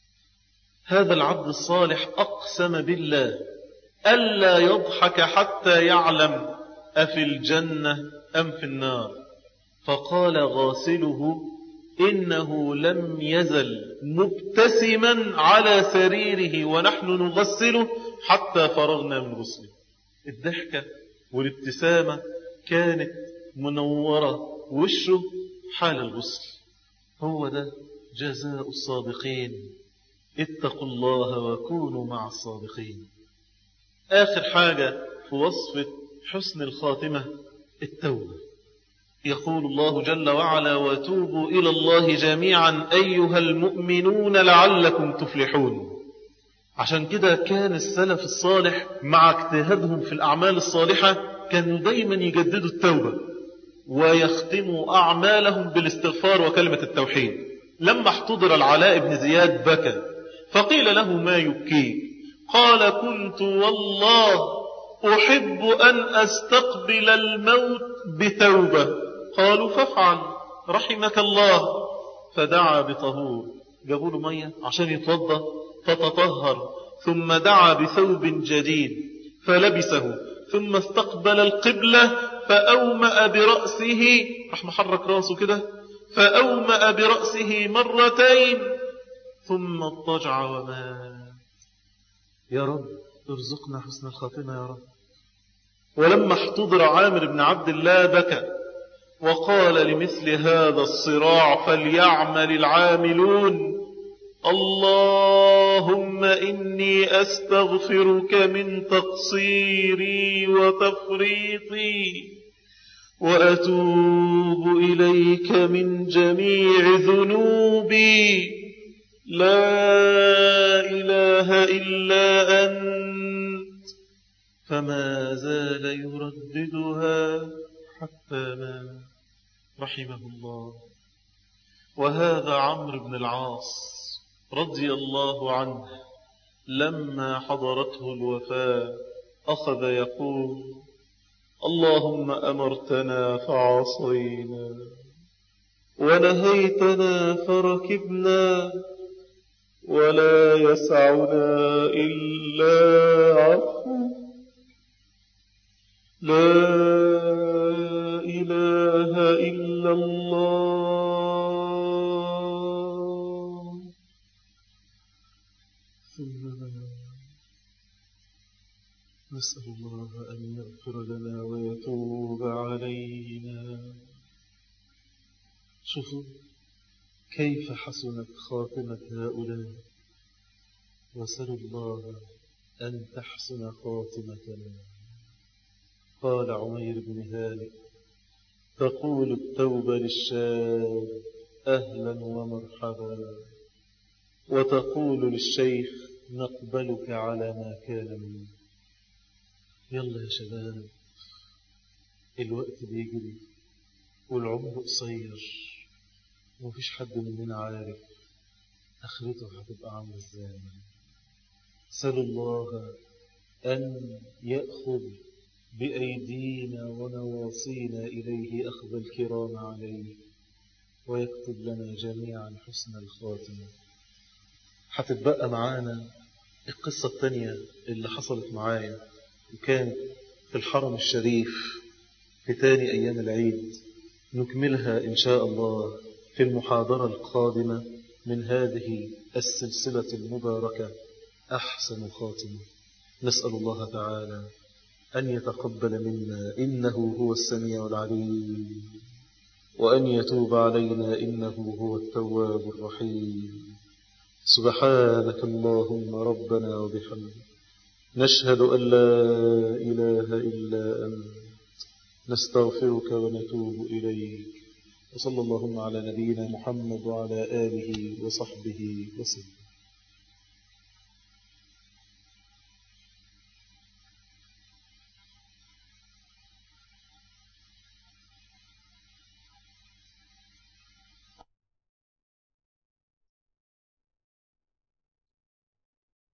هذا العبد الصالح أقسم بالله ألا يضحك حتى يعلم أفي الجنة أم في النار، فقال غاسله: إنه لم يزل مبتسما على سريره ونحن نغسله حتى فرغنا من غسله. الضحكة والابتسامة كانت منورة وشه حال الغسل. هو ده جزاء الصادقين. اتقوا الله وكونوا مع الصادقين. آخر حاجة في وصف حسن الخاتمة التوبة. يقول الله جل وعلا: وتوبوا إلى الله جميعا أيها المؤمنون لعلكم تفلحون. عشان كده كان السلف الصالح مع اجتهادهم في الأعمال الصالحة كانوا دايما يجددوا التوبة ويختموا أعمالهم بالاستغفار وكلمة التوحيد. لما احتضر العلاء بن زياد بكى، فقيل له: ما يبكيك؟ قال: كنت والله أحب أن أستقبل الموت بتوبة. قالوا: فافعل رحمك الله. فدعا بطهور، جابوا له مية عشان يتوضى فتطهر، ثم دعا بثوب جديد فلبسه، ثم استقبل القبلة فأومأ برأسه، راح محرك راسه كده، فأومأ برأسه مرتين ثم اضطجع ومات. يا رب ارزقنا حسن الخاتمة يا رب. ولما احتضر عامر بن عبد الله بكى وقال: لمثل هذا الصراع فليعمل العاملون. اللهم إني أستغفرك من تقصيري وتفريطي، وأتوب إليك من جميع ذنوبي، لا إله إلا أنت. فما زال يرددها حتى مات رحمه الله. وهذا عمرو بن العاص رضي الله عنه لما حضرته الوفاة أخذ يقول: اللهم أمرتنا فعصينا، ونهيتنا فركبنا، ولا يسعنا إلا عفو، لا إله إلا الله. ثم نسأل الله أن يغفر لنا ويتوب علينا. شوفوا كيف حسنت خاتمة هؤلاء، وسأل الله أن تحسن خاتمتنا. قال عمير بن هانئ: تقول التوبة للشاب أهلا ومرحبا، وتقول للشيخ نقبلك على ما كان منك. يلا يا شباب، الوقت بيجري والعمر قصير، ومفيش حد مننا عارف آخرته هتبقى عامله ازاي. سأل الله أن يأخذ بأيدينا ونواصينا إليه أخذ الكرام عليه، ويكتب لنا جميعا حسن الخاتمة. هتتبقى معانا القصة الثانية اللي حصلت معايا، وكانت في الحرم الشريف في تاني أيام العيد. نكملها إن شاء الله في المحاضرة القادمة من هذه السلسلة المباركة أحسن خاتمة. نسأل الله تعالى أن يتقبل منا إنه هو السميع العليم، وأن يتوب علينا إنه هو التواب الرحيم. سبحانك اللهم ربنا وبحمدك نشهد أن لا إله إلا أنت نستغفرك ونتوب إليك. وصلى اللهم على نبينا محمد وعلى آله وصحبه وسلم.